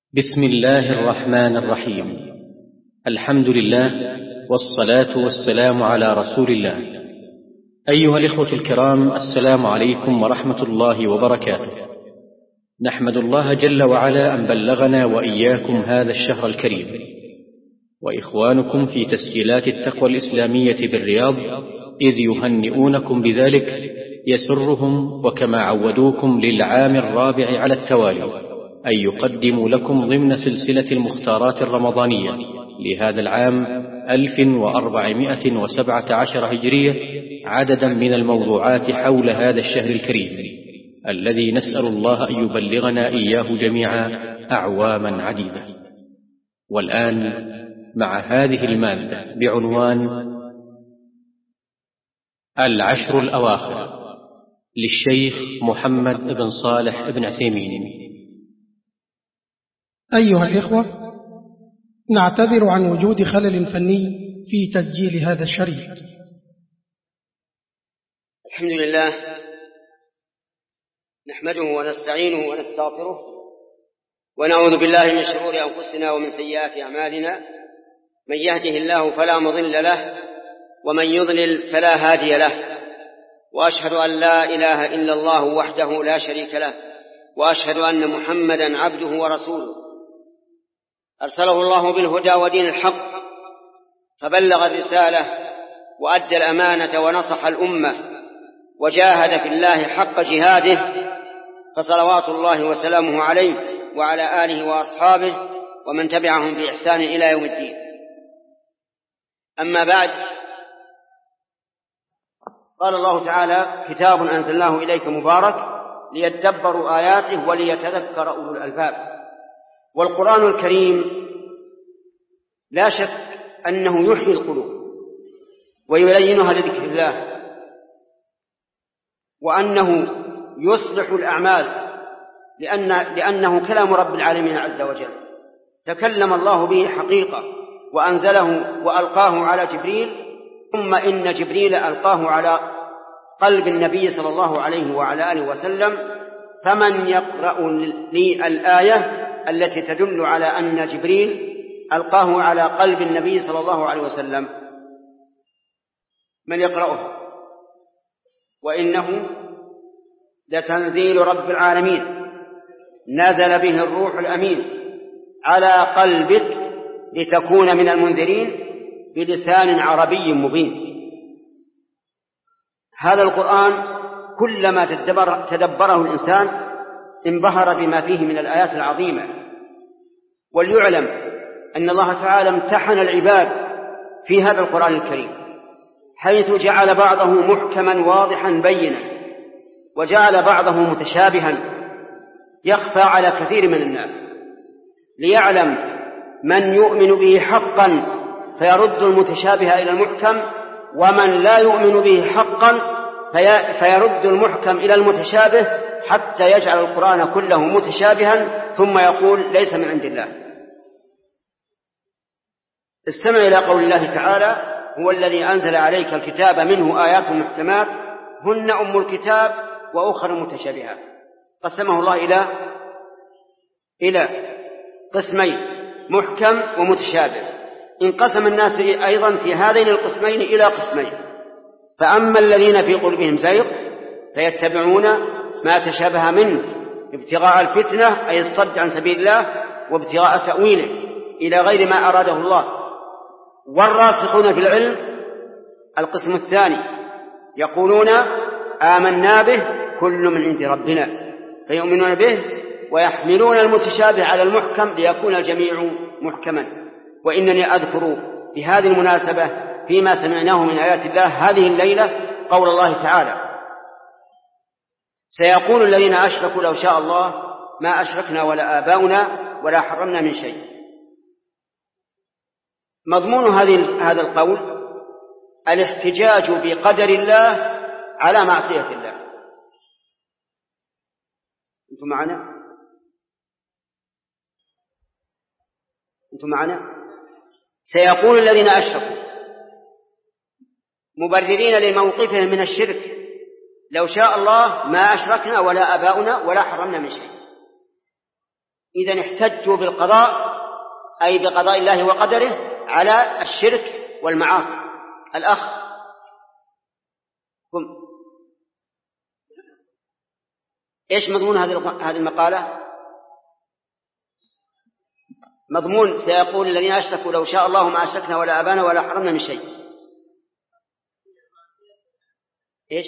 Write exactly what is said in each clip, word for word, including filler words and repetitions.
بسم الله الرحمن الرحيم. الحمد لله والصلاة والسلام على رسول الله. أيها الإخوة الكرام، السلام عليكم ورحمة الله وبركاته. نحمد الله جل وعلا أن بلغنا وإياكم هذا الشهر الكريم، وإخوانكم في تسجيلات التقوى الإسلامية بالرياض إذ يهنئونكم بذلك يسرهم، وكما عودوكم للعام الرابع على التوالي، أن يقدموا لكم ضمن سلسلة المختارات الرمضانية لهذا العام ألف وأربعمائة وسبعة عشر هجرية عددا من الموضوعات حول هذا الشهر الكريم الذي نسأل الله أن يبلغنا إياه جميعا أعواما عديدة. والآن مع هذه المادة بعنوان العشر الأواخر للشيخ محمد بن صالح بن عثيمين. أيها الإخوة، نعتذر عن وجود خلل فني في تسجيل هذا الشريط. الحمد لله نحمده ونستعينه ونستغفره ونعوذ بالله من شرور أنفسنا ومن سيئات أعمالنا. من يهده الله فلا مضل له ومن يضلل فلا هادي له، وأشهد أن لا إله إلا الله وحده لا شريك له، وأشهد أن محمدا عبده ورسوله أرسله الله بالهدى ودين الحق، فبلغ الرسالة وأدى الأمانة ونصح الأمة وجاهد في الله حق جهاده، فصلوات الله وسلامه عليه وعلى آله وأصحابه ومن تبعهم بإحسان إلى يوم الدين. أما بعد، قال الله تعالى: كتاب أنزلناه إليك مبارك ليدبروا آياته وليتذكر أولو الألباب. والقرآن الكريم لا شك أنه يحيي القلوب ويلينها لذكر الله، وأنه يصلح الأعمال، لأن لأنه كلام رب العالمين عز وجل، تكلم الله به حقيقة وأنزله وألقاه على جبريل، ثم إن جبريل ألقاه على قلب النبي صلى الله عليه وعلى آله وسلم. فمن يقرأ لي الآية التي تدل على أن جبريل ألقاه على قلب النبي صلى الله عليه وسلم؟ من يقرأها؟ وإنه لتنزيل رب العالمين، نزل به الروح الأمين على قلبك لتكون من المنذرين بلسان عربي مبين. هذا القرآن كلما تدبر تدبره الإنسان انبهر بما فيه من الآيات العظيمة. وليعلم أن الله تعالى امتحن العباد في هذا القرآن الكريم، حيث جعل بعضه محكما واضحا بينا، وجعل بعضه متشابها يخفى على كثير من الناس، ليعلم من يؤمن به حقا فيرد المتشابه إلى المحكم، ومن لا يؤمن به حقا فيرد المحكم إلى المتشابه، حتى يجعل القرآن كله متشابها ثم يقول ليس من عند الله. استمع إلى قول الله تعالى: هو الذي أنزل عليك الكتاب منه آيات محكمات هن أم الكتاب وأخر متشابهات. قسمه الله إلى إلى قسمين: محكم ومتشابه. انقسم الناس أيضا في هذين القسمين إلى قسمين: فأما الذين في قلوبهم زيغ فيتبعون ما تشابه منه ابتغاء الفتنة، أي الصد عن سبيل الله وابتغاء تأويله إلى غير ما أراده الله. والراسخون في العلم القسم الثاني يقولون آمنا به كل من عند ربنا، فيؤمنون به ويحملون المتشابه على المحكم ليكون الجميع محكما. وإنني أذكر بهذه المناسبة فيما سمعناه من آيات الله هذه الليلة قول الله تعالى: سيقول الذين أشركوا لو شاء الله ما أشركنا ولا آباؤنا ولا حرمنا من شيء. مضمون هذه هذا القول الاحتجاج بقدر الله على معصية الله. أنتم معنا؟ أنتم معنا؟ سيقول الذين أشركوا مبررين لموقفهم من الشرك: لو شاء الله ما أشركنا ولا آباؤنا ولا حرمنا من شيء. إذن احتجوا بالقضاء أي بقضاء الله وقدره على الشرك والمعاصي. الأخ هم. إيش مضمون هذه المقالة؟ مضمون سيقول الذين أشركوا لو شاء الله ما أشركنا ولا أبانا ولا حرمنا من شيء. إيش؟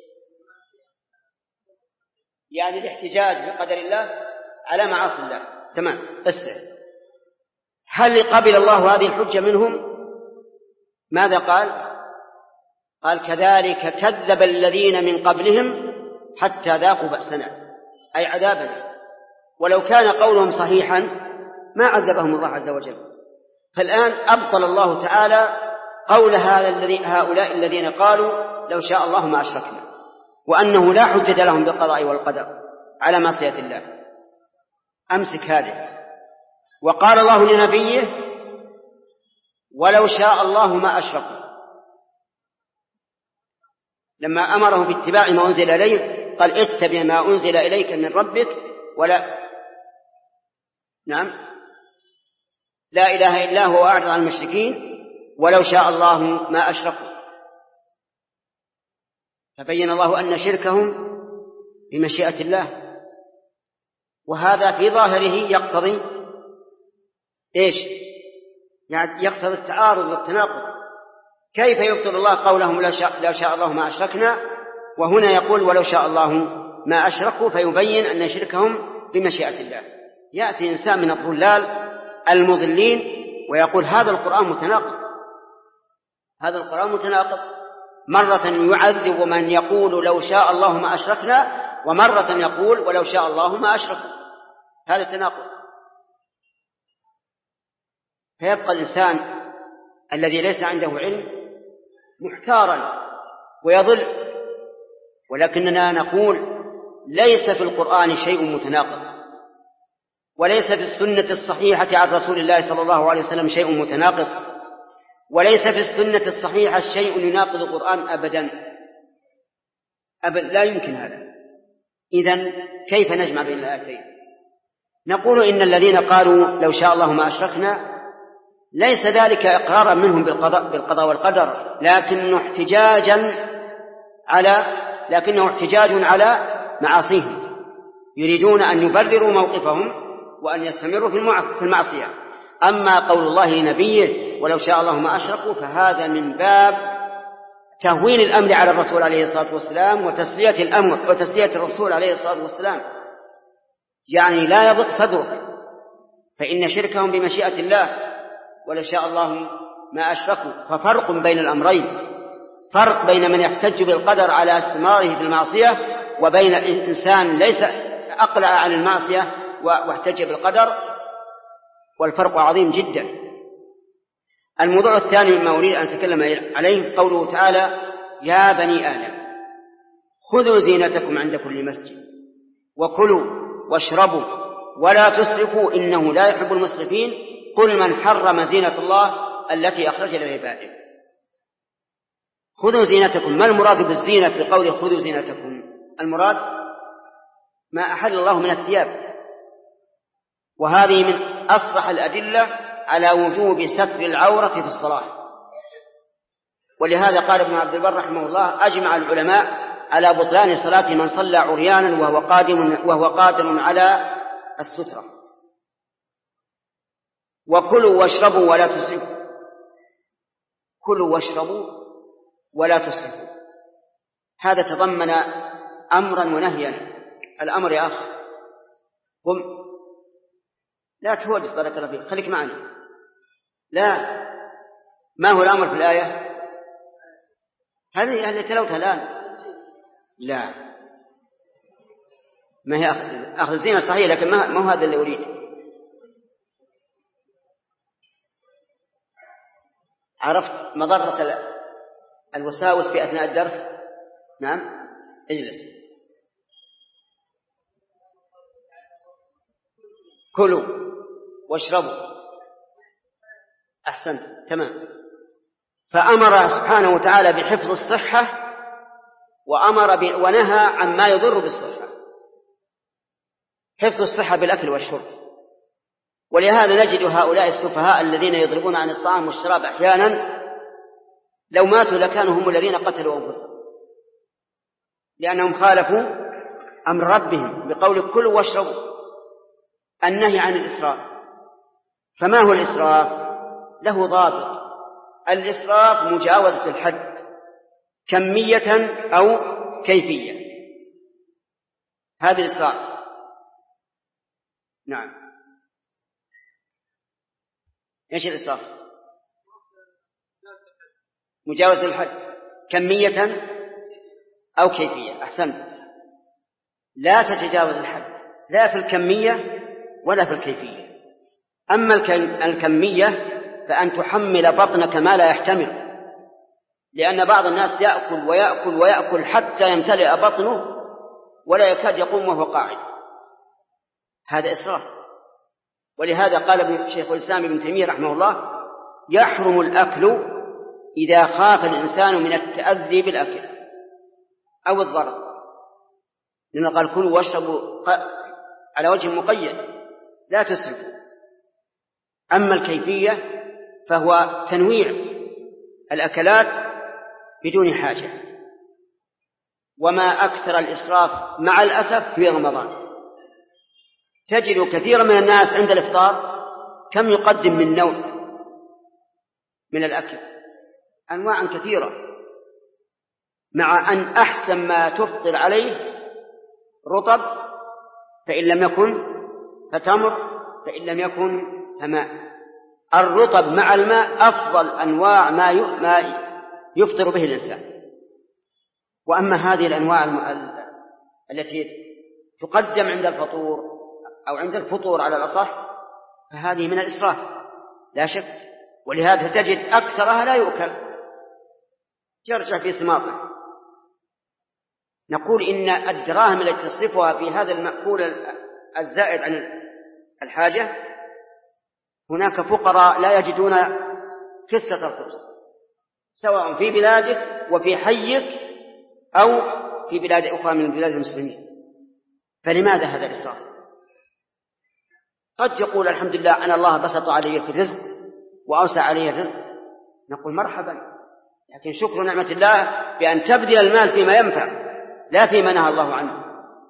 يعني الاحتجاج بقدر الله على معاصي الله. تمام. اسمع، هل قبل الله هذه الحجة منهم؟ ماذا قال؟ قال كذلك كذب الذين من قبلهم حتى ذاقوا بأسنا، أي عذابنا. ولو كان قولهم صحيحا ما عذبهم الله عز وجل. فالآن أبطل الله تعالى قول هؤلاء الذين قالوا لو شاء الله ما أشركنا، وأنه لا حجة لهم بالقضاء والقدر على معصية الله. أمسك هذه. وقال الله لنبيه ولو شاء الله ما أشركوا، لما أمره باتباع ما أنزل إليه قال اتبع ما أنزل إليك من ربك ولا نعم لا إله إلا هو وأعرض عن المشركين ولو شاء الله ما أشركوا. فبين الله أن شركهم بمشيئة الله، وهذا في ظاهره يقتضي إيش؟ يعني يقتضي التعارض والتناقض. كيف يبطل الله قولهم لو شاء, لو شاء الله ما أشركنا، وهنا يقول ولو شاء الله ما أشركوا، فيبين أن شركهم بمشيئة الله. يأتي إنسان من الضلال المضلين ويقول هذا القرآن متناقض، هذا القرآن متناقض، مرة يعذب من يقول لو شاء الله ما أشركنا، ومرة يقول ولو شاء الله ما أشركوا. هذا التناقض. فيبقى الإنسان الذي ليس عنده علم محتارا ويضل. ولكننا نقول ليس في القرآن شيء متناقض، وليس في السنة الصحيحة عن رسول الله صلى الله عليه وسلم شيء متناقض، وليس في السنة الصحيحة شيء يناقض القرآن أبدا أبدا، لا يمكن هذا. إذن كيف نجمع بين الآيتين؟ نقول إن الذين قالوا لو شاء الله ما أشركنا ليس ذلك إقرارا منهم بالقضاء, بالقضاء والقدر، لكنه احتجاجا على لكنه احتجاج على معاصيهم. يريدون أن يبرروا موقفهم وأن يستمروا في المعصية. أما قول الله لنبيه ولو شاء الله ما أشركوا فهذا من باب تهوين الأمر على الرسول عليه الصلاة والسلام وتسلية الأمر وتسلية الرسول عليه الصلاة والسلام. يعني لا يضق صدرك، فإن شركهم بمشيئة الله ولو شاء الله ما أشركوا. ففرق بين الأمرين، فرق بين من يحتج بالقدر على استمراره في المعصية وبين إنسان ليس أقلع عن المعصية واحتج بالقدر، والفرق عظيم جدا. الموضوع الثاني مما أريد أن أتكلم عليه قوله تعالى يا بني آدم خذوا زينتكم عند كل مسجد وكلوا واشربوا ولا تسرفوا إنه لا يحب المسرفين قل من حرم زينة الله التي أخرج لعباده. خذوا زينتكم. ما المراد بالزينة في قوله خذوا زينتكم؟ المراد ما أحل الله من الثياب، وهذه من أصرح الأدلة على وجوب ستر العورة في الصلاة. ولهذا قال ابن عبد البر رحمه الله أجمع العلماء على بطلان صلاة من صلى عريانا وهو قادر, وهو قادر على السترة. وكلوا واشربوا ولا تسرفوا. كلوا واشربوا ولا تسرفوا، هذا تضمن أمرا ونهيا. الأمر يا أخ قم لا تهوجس بارك الله فيك، خليك معنا. لا، ما هو الأمر في الآية هذه اللي تلوتها الآن؟ لا، ما هي أخذ الزينة صحيح، لكن ما هو هذا اللي أريد. عرفت مضرة الوساوس في أثناء الدرس؟ نعم، اجلس. كلوا واشربوا، أحسنت، تمام. فأمر سبحانه وتعالى بحفظ الصحة وأمر ب... ونهى عما يضر بالصحة. حفظ الصحة بالأكل والشرب، ولهذا نجد هؤلاء السفهاء الذين يضربون عن الطعام والشراب أحيانا لو ماتوا لكانوا هم الذين قتلوا أنفسهم، لأنهم خالفوا أمر ربهم بقول كلوا واشربوا، النهي عن الإسراف. فما هو الإسراف؟ له ضابط. الإسراف مجاوزة الحد كمية أو كيفية، هذا الإسراف. نعم. ايش الإسراف؟ مجاوزة الحد كمية أو كيفية. أحسنت. لا تتجاوز الحد لا في الكمية ولا في الكيفية. أما الكمية فأن تحمل بطنك ما لا يحتمل، لأن بعض الناس يأكل ويأكل ويأكل حتى يمتلئ بطنه ولا يكاد يقوم وهو قاعد، هذا إسراف. ولهذا قال شيخ الإسلام ابن تيمية رحمه الله: يحرم الأكل إذا خاف الإنسان من التأذي بالأكل أو الضرر، لأنه قال كلوا واشربوا على وجه مقيد لا تسرفوا. أما الكيفية فهو تنويع الأكلات بدون حاجة. وما أكثر الإسراف مع الأسف في رمضان، تجد كثيرا من الناس عند الإفطار كم يقدم من نوع من الأكل، أنواع كثيرة، مع أن أحسن ما تفطر عليه رطب، فإن لم يكن فتمر، فإن لم يكن فماء. الرطب مع الماء أفضل أنواع ما يفطر به الإنسان. وأما هذه الأنواع التي تقدم عند الفطور أو عند الفطور على الأصح فهذه من الإسراف لا شك. ولهذا تجد أكثرها لا يؤكل، يرجع في سماطه. نقول إن الدراهم التي تصرفها في هذا المأكول الزائد عن الحاجة، هناك فقراء لا يجدون كسة الخبز، سواء في بلادك وفي حيك أو في بلاد أخرى من بلاد المسلمين. فلماذا هذا الإسراف؟ قد يقول الحمد لله أن الله بسط علي في الرزق وأوسع علي الرزق، نقول مرحبا، لكن شكر نعمة الله بأن تبذل المال فيما ينفع لا فيما نهى الله عنه.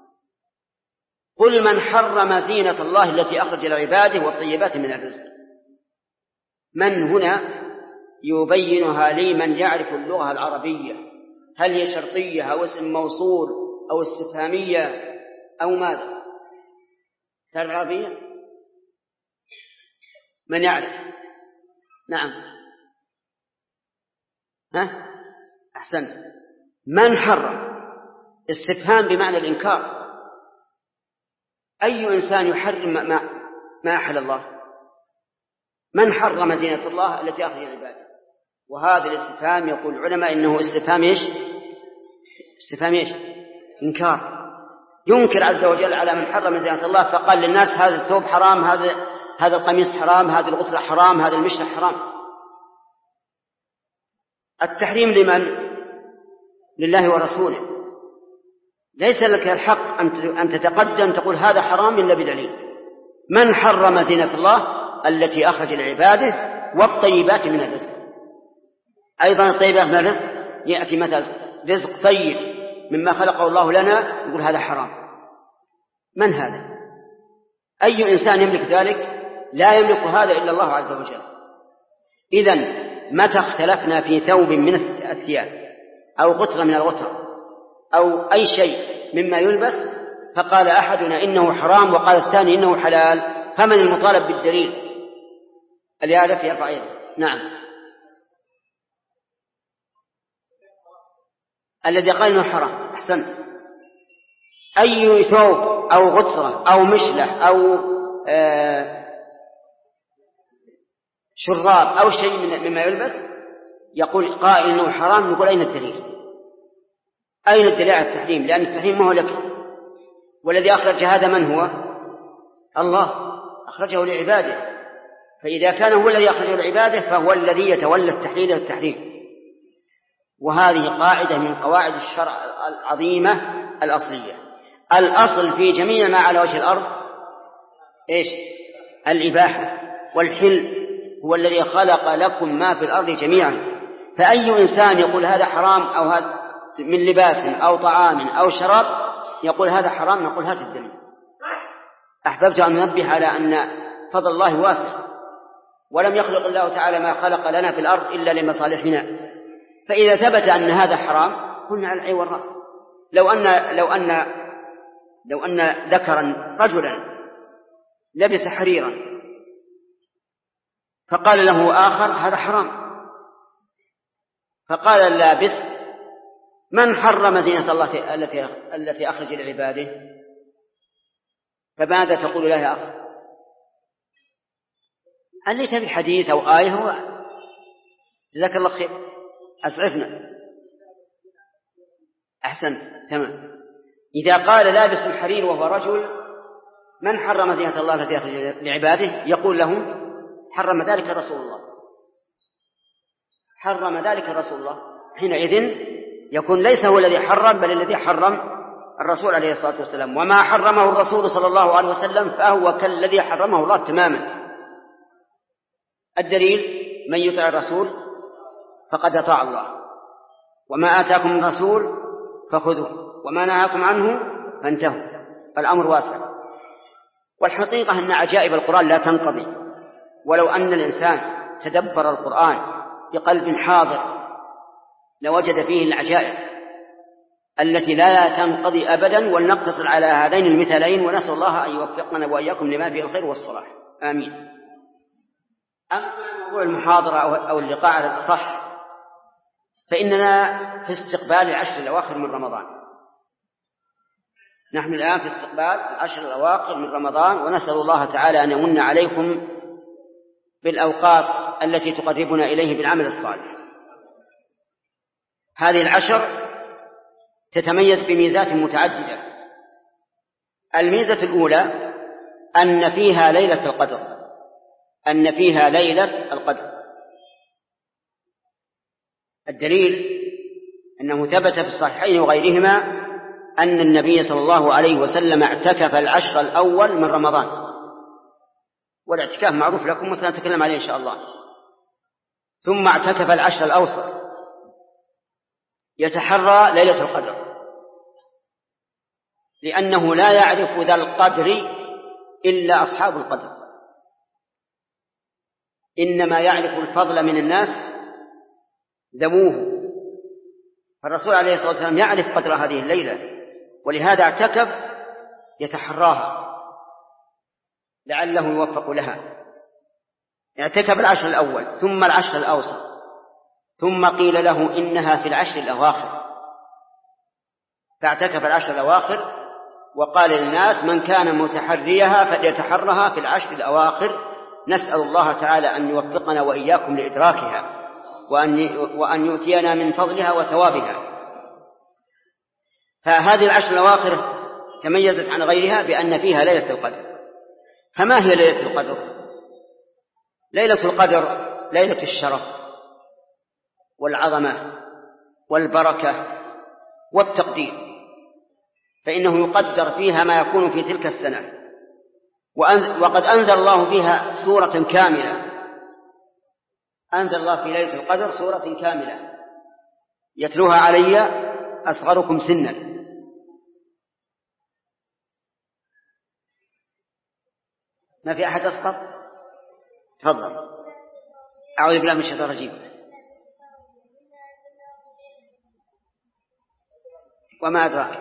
قل من حرم زينة الله التي أخرج لعباده والطيبات من الرزق. من هنا يبينها لي من يعرف اللغة العربية، هل هي شرطية أو اسم موصول أو استفهامية أو ماذا؟ تعرف العربية؟ من يعرف؟ نعم. ها؟ أحسنت. من حرم استفهام بمعنى الإنكار. أي إنسان يحرم ما, ما أحل الله؟ من حرم زينة الله التي أخرج العباد؟ وهذا الاستفهام يقول العلماء إنه استفهام إيش؟ استفهام إيش؟ إنكار. ينكر عز وجل على من حرم زينة الله، فقال للناس هذا الثوب حرام، هذا هذا القميص حرام، هذه الغسلة حرام، هذا المشط حرام. التحريم لمن؟ لله ورسوله. ليس لك الحق أن تتقدم تقول هذا حرام إلا بدليل. من حرم زينة الله التي أخرج لعباده والطيبات من الرزق. أيضا الطيبات من الرزق يأتي مثل رزق طيب مما خلقه الله لنا، يقول هذا حرام. من هذا؟ أي إنسان يملك ذلك؟ لا يملك هذا إلا الله عز وجل. إذن متى اختلفنا في ثوب من الثياب أو غترة من الغترة أو أي شيء مما يلبس فقال أحدنا إنه حرام وقال الثاني إنه حلال، فمن المطالب بالدليل؟ اللي يعرف يرفع يده. نعم. الذي قال إنه حرام. أحسنت. أي ثوب أو غترة أو مشلح أو آه شراب أو شيء مما يلبس يقول قائل إنه حرام، نقول أين الدليل؟ أين الدليل على التحريم؟ لأن التحريم ما هو لك، والذي أخرج هذا من هو؟ الله أخرجه لعباده، فإذا كان هو الذي أخرجه لعباده فهو الذي يتولى التحليل والتحريم. وهذه قاعدة من قواعد الشرع العظيمة الأصلية. الأصل في جميع ما على وجه الأرض إيش؟ الإباحة والحل هو الذي خلق لكم ما في الأرض جميعا. فأي إنسان يقول هذا حرام أو هذا من لباس أو طعام أو شراب يقول هذا حرام، نقول هات الدليل. أحببت أن ننبه على أن فضل الله واسع، ولم يخلق الله تعالى ما خلق لنا في الأرض إلا لمصالحنا. فإذا ثبت أن هذا حرام كنا على العين والرأس. لو أن لو أن لو أن ذكرا رجلا لبس حريرا فقال له آخر هذا حرام، فقال اللابس من حرم زينة الله التي التي أخرج لعباده؟ فماذا تقول له يا أخي؟ هل ليس بحديث أو آية؟ هو جزاك الله خير، أسعفنا. أحسنت، تمام. إذا قال لابس الحرير وهو رجل من حرم زينة الله التي أخرج لعباده؟ يقول له حرم ذلك رسول الله، حرم ذلك رسول الله. حينئذ يكون ليس هو الذي حرم بل الذي حرم الرسول عليه الصلاة والسلام، وما حرمه الرسول صلى الله عليه وسلم فهو كالذي حرمه الله تماما. الدليل من يطع الرسول فقد أطاع الله، وما آتاكم الرسول فخذوه وما نهاكم عنه فانتهوا. الأمر واسع. والحقيقة أن عجائب القرآن لا تنقضي، ولو أن الإنسان تدبر القرآن بقلب حاضر لوجد فيه العجائب التي لا تنقضي أبدا. ولنقتصر على هذين المثالين، ونسأل الله أن يوفقنا وإياكم لما فيه الخير والصلاح، آمين. أما موضوع المحاضرة أو اللقاء على الأصح، فإننا في استقبال العشر الأواخر من رمضان. نحن الآن في استقبال العشر الأواخر من رمضان، ونسأل الله تعالى أن يمن عليكم بالأوقات التي تقربنا إليه بالعمل الصالح. هذه العشر تتميز بميزات متعددة. الميزة الأولى أن فيها ليلة القدر، أن فيها ليلة القدر. الدليل أنه ثبت في الصحيحين وغيرهما أن النبي صلى الله عليه وسلم اعتكف العشر الأول من رمضان، والاعتكاف معروف لكم وسنتكلم عليه إن شاء الله. ثم اعتكف العشر الأوسط يتحرى ليلة القدر، لأنه لا يعرف ذا القدر إلا أصحاب القدر، إنما يعرف الفضل من الناس ذووه. فالرسول عليه الصلاة والسلام يعرف قدر هذه الليلة، ولهذا اعتكف يتحراها لعله يوفق لها. اعتكف العشر الأول ثم العشر الأوسط، ثم قيل له إنها في العشر الأواخر، فاعتكف العشر الأواخر، وقال للناس من كان متحريها فليتحرها في العشر الأواخر. نسأل الله تعالى أن يوفقنا وإياكم لإدراكها، وأن وأن يؤتينا من فضلها وثوابها. فهذه العشر الأواخر تميزت عن غيرها بأن فيها ليلة القدر. فما هي ليلة القدر؟ ليلة القدر ليلة الشرف والعظمة والبركة والتقدير، فإنه يقدر فيها ما يكون في تلك السنة. وقد أنزل الله فيها سورة كاملة، أنزل الله في ليلة القدر سورة كاملة يتلوها علي أصغركم سنا. ما في أحد أصغر؟ تفضل. أعوذ بالله من الشيطان الرجيم. وما أدراك.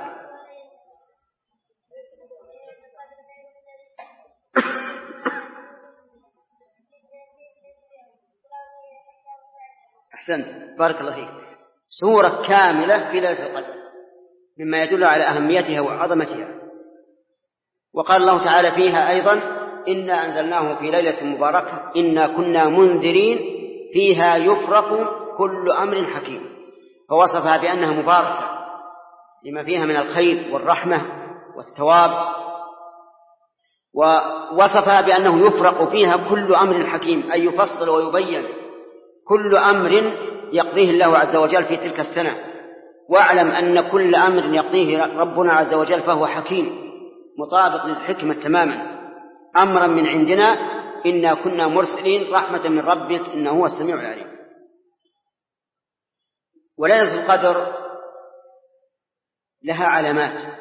أحسنت، بارك الله فيك. سورة كاملة في ليلة القدر مما يدل على أهميتها وعظمتها. وقال الله تعالى فيها أيضا إنا أنزلناه في ليلة مباركة إنا كنا منذرين فيها يفرق كل أمر حكيم، فوصفها بأنها مباركة لما فيها من الخير والرحمة والثواب، ووصفها بأنه يفرق فيها كل أمر حكيم، أي يفصل ويبين كل أمر يقضيه الله عز وجل في تلك السنة. واعلم أن كل أمر يقضيه ربنا عز وجل فهو حكيم مطابق للحكمة تماما. أمرا من عندنا إنا كنا مرسلين رحمة من ربك إنه هو السميع العليم. وليلة القدر لها علامات،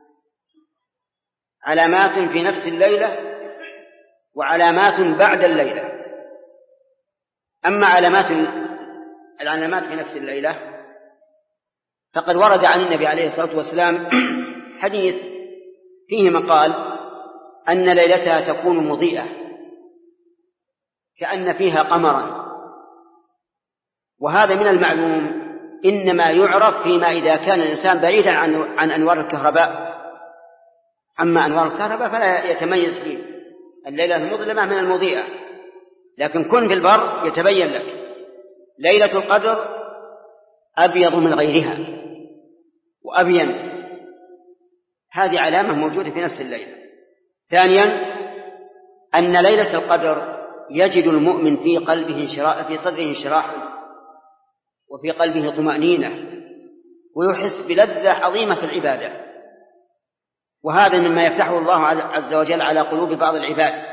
علامات في نفس الليلة وعلامات بعد الليلة. أما علامات العلامات في نفس الليلة فقد ورد عن النبي عليه الصلاة والسلام حديث فيه مقال أن ليلتها تكون مضيئة كأن فيها قمرا، وهذا من المعلوم إنما يعرف فيما إذا كان الإنسان بعيدا عن, عن أنوار الكهرباء. أما أنوار الكهرباء فلا يتميز فيه الليلة المظلمة من المضيئة، لكن كن في البر يتبين لك. ليلة القدر أبيض من غيرها وأبين، هذه علامة موجودة في نفس الليلة. ثانيا أن ليلة القدر يجد المؤمن في قلبه انشراح، في صدره انشراحا وفي قلبه طمأنينة، ويحس بلذة عظيمة في العبادة، وهذا مما يفتحه الله عز وجل على قلوب بعض العباد.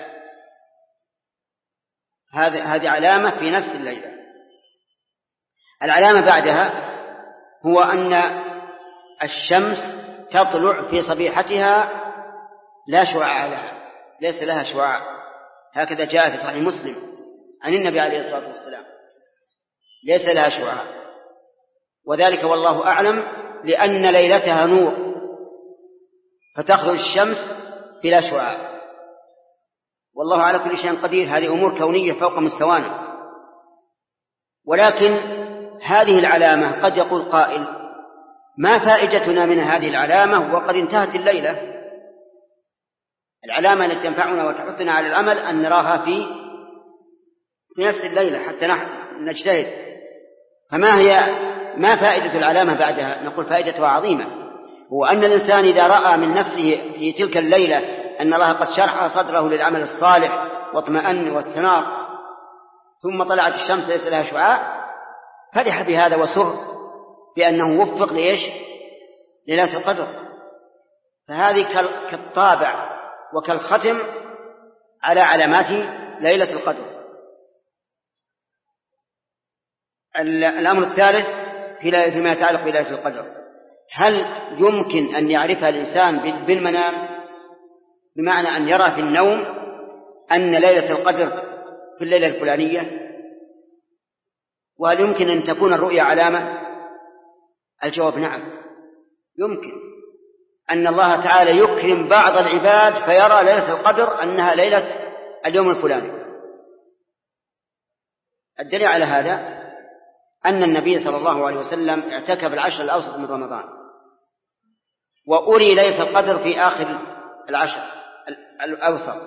هذه علامة في نفس الليلة. العلامة بعدها هو أن الشمس تطلع في صبيحتها لا شعاع لها، ليس لها شعاع، هكذا جاء في صحيح مسلم عن النبي عليه الصلاة والسلام، ليس لها شعاع، وذلك والله أعلم لأن ليلتها نور فتخرج الشمس بلا شعاع، والله على كل شيء قدير. هذه أمور كونية فوق مستوانا. ولكن هذه العلامة قد يقول قائل: ما فائدتنا من هذه العلامة وقد انتهت الليلة؟ العلامة التي تنفعنا وتحثنا على العمل أن نراها في في نفس الليلة حتى نجتهد. فما هي ما فائدة العلامة بعدها؟ نقول فائدتها عظيمة، هو أن الإنسان إذا رأى من نفسه في تلك الليلة أن الله قد شرح صدره للعمل الصالح واطمأن واستنار، ثم طلعت الشمس ليس لها شعاع، فرح بهذا وسر بأنه وفق ليش؟ ليلة القدر. فهذه كالطابع وكالختم على علامات ليلة القدر. الأمر الثالث فيما يتعلق بليلة القدر: هل يمكن أن يعرفها الإنسان بالمنام، بمعنى أن يرى في النوم أن ليلة القدر في الليلة الفلانية؟ وهل يمكن أن تكون الرؤيا علامة؟ الجواب نعم، يمكن أن الله تعالى يكرم بعض العباد فيرى ليلة القدر أنها ليلة اليوم الفلاني. الدليل على هذا أن النبي صلى الله عليه وسلم اعتكف العشر الأوسط من رمضان، وأري ليلة القدر في آخر العشر الأوسط،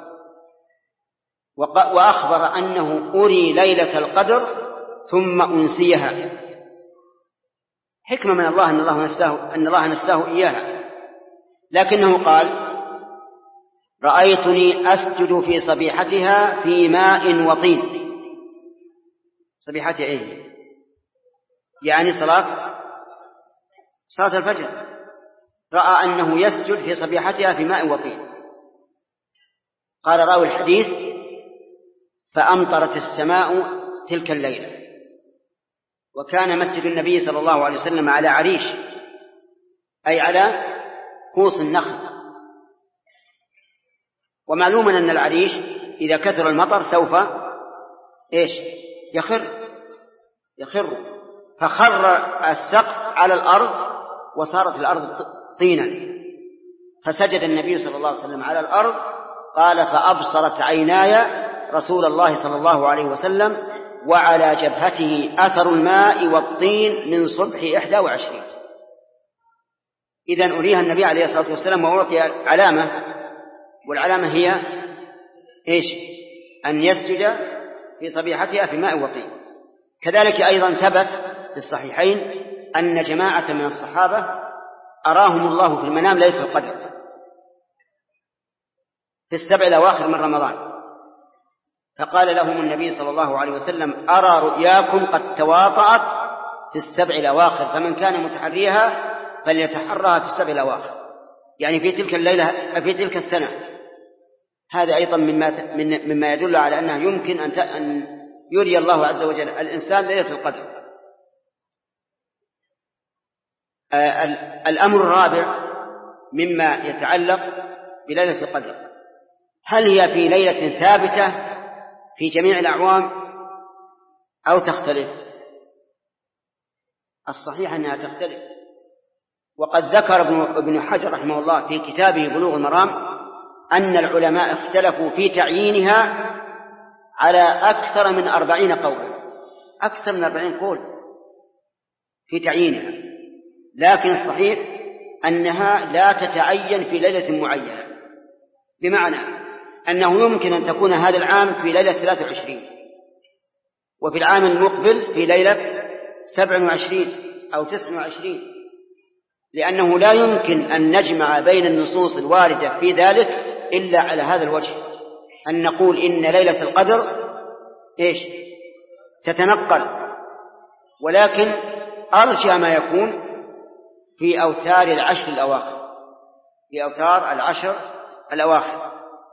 وأخبر أنه أري ليلة القدر ثم أنسيها، حكمة من الله أن الله نساه, أن الله نساه إياها. لكنه قال: رأيتني أسجد في صبيحتها في ماء وطين. صبيحتها إيه؟ يعني صلاة صلاة الفجر. رأى أنه يسجد في صبيحتها في ماء وطين. قال راوي الحديث: فأمطرت السماء تلك الليلة. وكان مسجد النبي صلى الله عليه وسلم على عريش، أي على خوص النخل، ومعلوم أن العريش إذا كثر المطر سوف إيش؟ يخر يخر فخر السقف على الأرض وصارت الأرض طينا، فسجد النبي صلى الله عليه وسلم على الأرض. قال: فأبصرت عيناي رسول الله صلى الله عليه وسلم وعلى جبهته أثر الماء والطين من صبح إحدى وعشرين. إذن أريها النبي عليه الصلاة والسلام وأعطي علامة، والعلامة هي إيش؟ أن يسجد في صبيحتها في ماء وطين. كذلك أيضا ثبت في الصحيحين أن جماعة من الصحابة أراهم الله في المنام ليلة القدر في السبع الأواخر من رمضان، فقال لهم النبي صلى الله عليه وسلم: أرى رؤياكم قد تواطأت في السبع الأواخر، فمن كان متحريها فليتحرها في السبع الأواخر، يعني في تلك الليلة في تلك السنة. هذا أيضا مما مما يدل على أنه يمكن أن يري الله عز وجل الإنسان ليلة القدر. الأمر الرابع مما يتعلق بليلة القدر، هل هي في ليلة ثابتة في جميع الأعوام أو تختلف؟ الصحيح أنها تختلف، وقد ذكر ابن حجر رحمه الله في كتابه بلوغ المرام أن العلماء اختلفوا في تعيينها على أكثر من أربعين قولا، أكثر من أربعين قول في تعيينها، لكن الصحيح أنها لا تتعين في ليلة معينة، بمعنى أنه يمكن أن تكون هذا العام في ليلة ثلاثة وعشرين، وفي العام المقبل في ليلة سبع وعشرين أو تسع وعشرين، لأنه لا يمكن أن نجمع بين النصوص الواردة في ذلك إلا على هذا الوجه، أن نقول إن ليلة القدر إيش تتنقل، ولكن أرجى ما يكون في أوتار العشر الأواخر، في أوتار العشر الأواخر.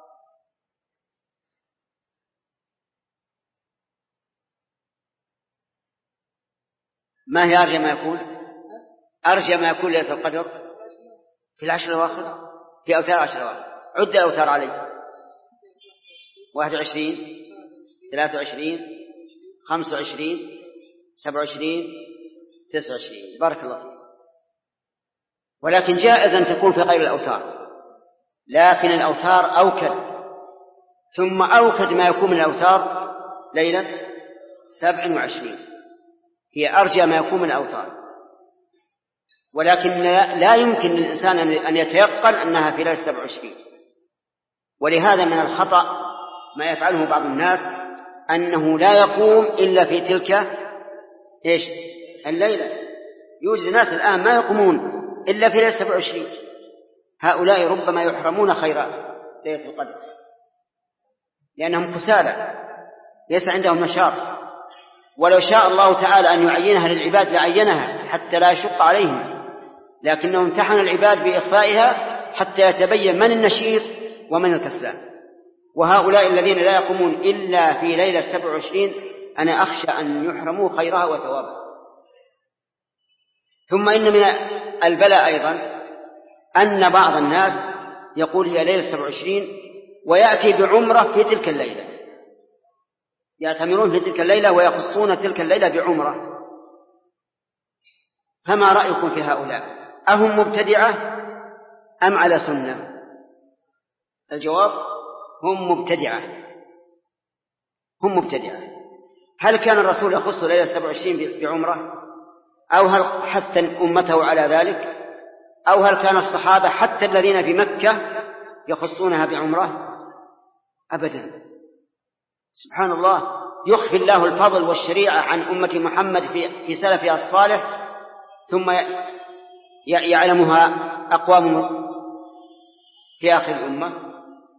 ما هي أرجى ما يكون؟ أرجى ما يكون ليلة القدر في العشر الأواخر، في أوتار العشر الأواخر. عد الأوتار عليه: واحد وعشرين، ثلاثة وعشرين، خمسة وعشرين، سبع وعشرين، تسع وعشرين. بارك الله فيك. ولكن جائز أن تكون في غير الأوتار، لكن الأوتار أوكد، ثم أوكد ما يكون من الأوتار ليلة سبع وعشرين، هي أرجى ما يكون من الأوتار، ولكن لا يمكن للإنسان أن يتيقن أنها في ليلة سبع وعشرين. ولهذا من الخطأ ما يفعله بعض الناس أنه لا يقوم إلا في تلك إيش الليلة. يوجد ناس الآن ما يقومون إلا في ليلة سبع وعشرين، هؤلاء ربما يحرمون خيرات ليلة القدر، لأنهم كسالى ليس عندهم نشاط، ولو شاء الله تعالى أن يعينها للعباد لعينها حتى لا يشق عليهم، لكنه امتحن العباد بإخفائها حتى يتبين من النشيط ومن الكسلان. وهؤلاء الذين لا يقومون إلا في ليلة سبع وعشرين أنا أخشى أن يحرموا خيرها وثوابها. ثم إن من البلاء أيضا أن بعض الناس يقول هي ليلة سبع وعشرين ويأتي بعمرة في تلك الليلة، يأتمرون في تلك الليلة ويخصون تلك الليلة بعمرة. فما رأيكم في هؤلاء؟ أهم مبتدعة أم على سنة؟ الجواب: هم مبتدعة، هم مبتدعة. هل كان الرسول يخص ليلة سبع وعشرين بعمرة؟ أو هل حث أمته على ذلك؟ أو هل كان الصحابة حتى الذين في مكة يخصونها بعمرة؟ أبدا. سبحان الله، يخفي الله الفضل والشريعة عن أمة محمد في, في سلفها الصالح، ثم يعلمها أقوام في آخر الأمة.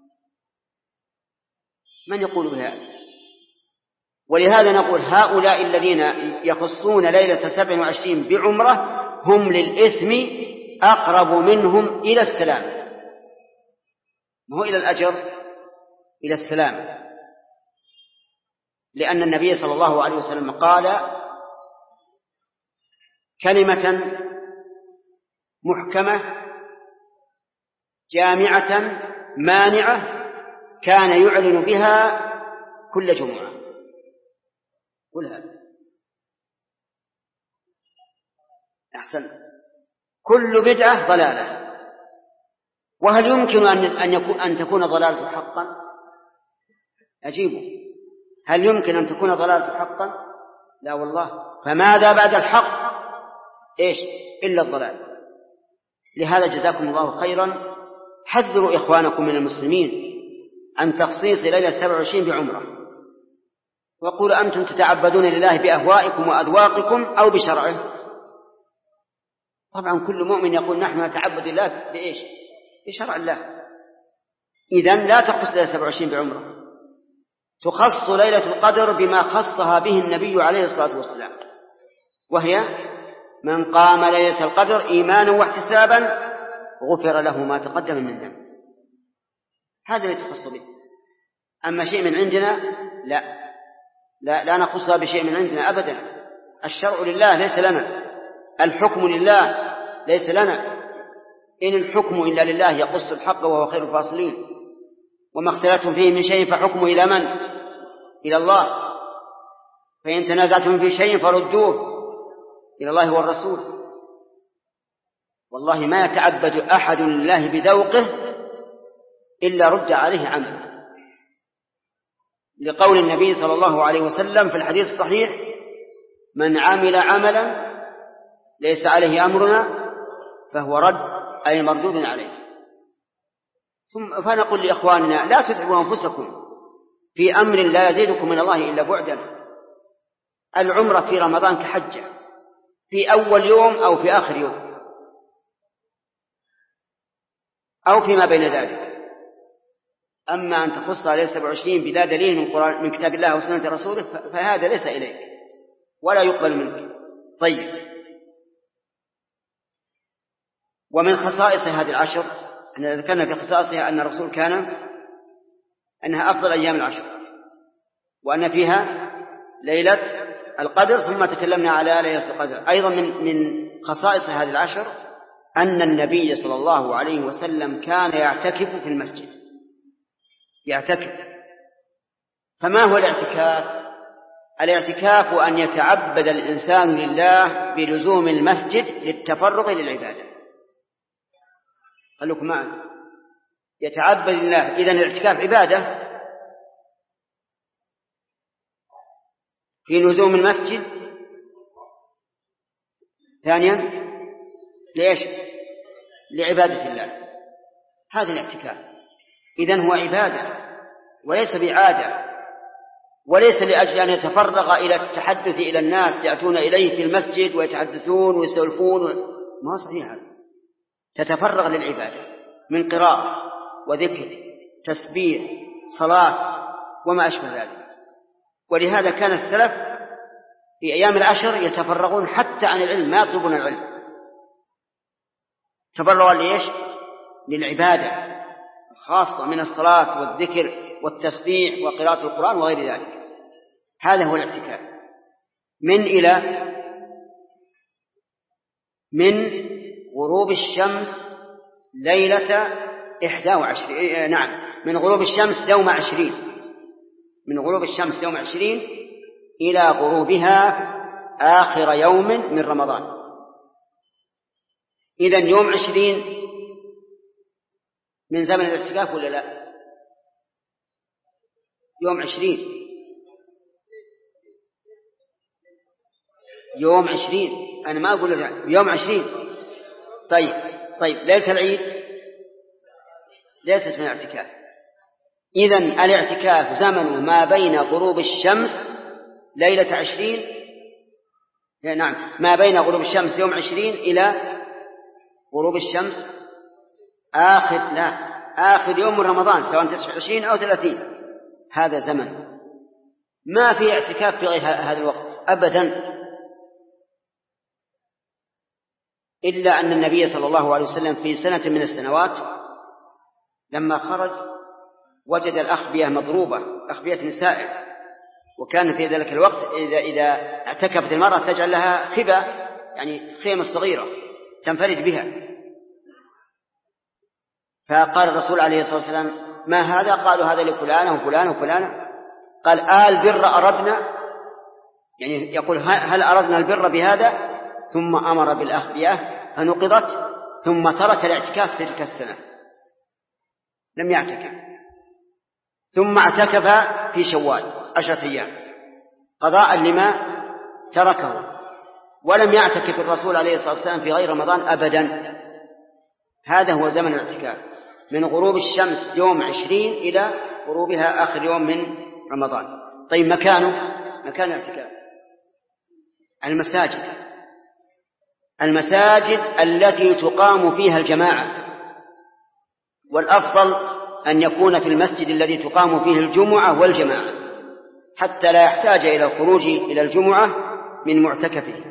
من يقول بها؟ ولهذا نقول هؤلاء الذين يخصون ليلة سبع وعشرين بعمرة هم للإثم أقرب منهم إلى السلام، ما هو إلى الأجر، إلى السلام، لأن النبي صلى الله عليه وسلم قال كلمة محكمة جامعة مانعة كان يعلن بها كل جمعة. قل هذا أحسن. كل بدعة ضلالة. وهل يمكن أن يكون أن تكون ضلالة حقا؟ أجيبوا، هل يمكن أن تكون ضلالة حقا؟ لا والله. فماذا بعد الحق؟ إيش إلا الضلال. لهذا جزاكم الله خيرا، حذروا إخوانكم من المسلمين عن تخصيص ليلة سبع وعشرين بعمرة، وقولوا أنتم تتعبدون لله بأهوائكم وأذواقكم أو بشرعه. طبعا كل مؤمن يقول نحن نتعبد لله بإيش؟ بشرع الله. إذن لا تخص ليلة سبع وعشرين بعمرة، تخص ليلة القدر بما خصها به النبي عليه الصلاة والسلام، وهي من قام ليلة القدر إيمانا واحتسابا غفر له ما تقدم من ذنبه. هذا اللي تخص به. أما شيء من عندنا لا لا, لا نخصها بشيء من عندنا أبدا. الشرع لله ليس لنا، الحكم لله ليس لنا، إن الحكم إلا لله يقص الحق وهو خير الفاصلين. وما اختلفتم فيه من شيء فحكمه إلى من؟ إلى الله. فإن تنازعتم في شيء فردوه إلى الله والرسول. والله ما يتعبد أحد لله بذوقه إلا رد عليه عمله، لقول النبي صلى الله عليه وسلم في الحديث الصحيح: من عمل عملا ليس عليه أمرنا فهو رد، أي مردود عليه. ثم فنقول لإخواننا: لا تتعبوا أنفسكم في أمر لا يزيدكم من الله إلا بعدا. العمرة في رمضان كحجة، في أول يوم أو في آخر يوم أو فيما بين ذلك. أما أن تخصها ليلة سبع وعشرين بلا دليل من, قرآن من كتاب الله وسنة رسوله فهذا ليس إليك ولا يقبل منك. طيب، ومن خصائص هذه العشر أننا ذكرنا في خصائصها أن الرسول كان أنها أفضل أيام العشر، وأن فيها ليلة القدر، ثم تكلمنا على ليلة القدر. أيضا من من خصائص هذه العشر أن النبي صلى الله عليه وسلم كان يعتكف في المسجد، يعتكف. فما هو الاعتكاف؟ الاعتكاف أن يتعبد الإنسان لله بلزوم المسجد للتفرغ للعبادة. قال لكم معنا يتعبد لله، إذن الاعتكاف عبادة في لزوم المسجد. ثانيا ليش؟ لعبادة الله. هذا الاعتكاف. إذن هو عبادة وليس بعادة، وليس لأجل أن يتفرغ إلى التحدث إلى الناس يأتون إليه في المسجد ويتحدثون ويسولفون. ما صحيح هذا. تتفرغ للعبادة من قراءة وذكر تسبيح صلاة وما أشبه ذلك. ولهذا كان السلف في أيام العشر يتفرغون حتى عن العلم، ما يطلبون العلم، تفرغوا ليش؟ للعبادة الخاصة من الصلاة والذكر والتسبيح وقراءة القرآن وغير ذلك. هذا هو الاعتكاف. من إلى من غروب الشمس ليلة إحدى وعشرين، نعم من غروب الشمس يوم عشرين، من غروب الشمس يوم عشرين إلى غروبها آخر يوم من رمضان. إذن يوم عشرين من زمن الاعتكاف ولا لا؟ يوم عشرين يوم عشرين أنا ما أقول لك يوم عشرين. طيب طيب ليلة العيد ليست من الاعتكاف. إذن الاعتكاف زمن ما بين غروب الشمس ليلة عشرين، نعم ما بين غروب الشمس يوم عشرين إلى غروب الشمس آخر لا آخر يوم من رمضان، سواء تسعة وعشرين أو ثلاثين. هذا زمن ما في اعتكاف في غير هذا الوقت أبدا، إلا أن النبي صلى الله عليه وسلم في سنة من السنوات لما خرج وجد الأخبية مضروبة، أخبية نسائه، وكان في ذلك الوقت إذا, إذا اعتكفت المرأة تجعل لها خبة، يعني خيمة صغيرة تنفرد بها. فقال الرسول عليه الصلاة والسلام: ما هذا؟ قالوا: هذا لفلانة وفلانة وفلانة. قال: آل بر أردنا، يعني يقول هل أردنا البر بهذا؟ ثم أمر بالأخبية فنقضت، ثم ترك الاعتكاف تلك السنة، لم يعتكف. ثم اعتكف في شوال عشرة أيام قضاء لما تركه، ولم يعتكف الرسول عليه الصلاة والسلام في غير رمضان أبدا. هذا هو زمن الاعتكاف من غروب الشمس يوم عشرين إلى غروبها آخر يوم من رمضان. طيب مكانه مكان الاعتكاف المساجد، المساجد التي تقام فيها الجماعة، والأفضل أن يكون في المسجد الذي تقام فيه الجمعة والجماعة حتى لا يحتاج إلى الخروج إلى الجمعة من معتكفه.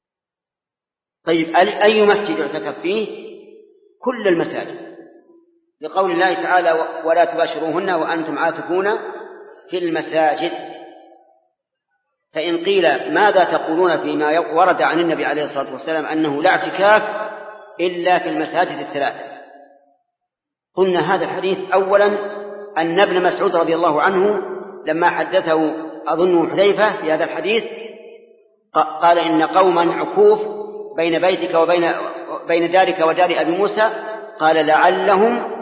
طيب أي مسجد يعتكف فيه؟ كل المساجد، لقول الله تعالى ولا تباشروهن وأنتم عاكفون في المساجد. فإن قيل ماذا تقولون فيما ورد عن النبي عليه الصلاة والسلام أنه لا اعتكاف إلا في المساجد الثلاثة؟ قلنا هذا الحديث أولا أن ابن مسعود رضي الله عنه لما حدثه أظن حذيفة في هذا الحديث قال إن قوما عكوف بين بيتك وبين بين دارك ودار أبي موسى، قال لعلهم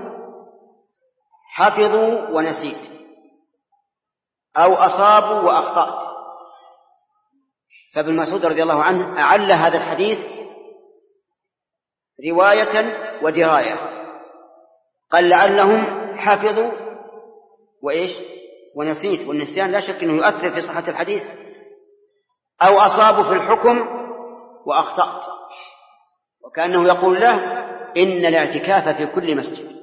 حفظوا ونسيت أو أصابوا وأخطأت. فابن مسعود رضي الله عنه أعل هذا الحديث رواية ودراية، قال لعلهم حفظوا وإيش ونسيت، والنسيان لا شك أنه يؤثر في صحة الحديث، أو أصابوا في الحكم وأخطأت، وكأنه يقول له إن الاعتكاف في كل مسجد،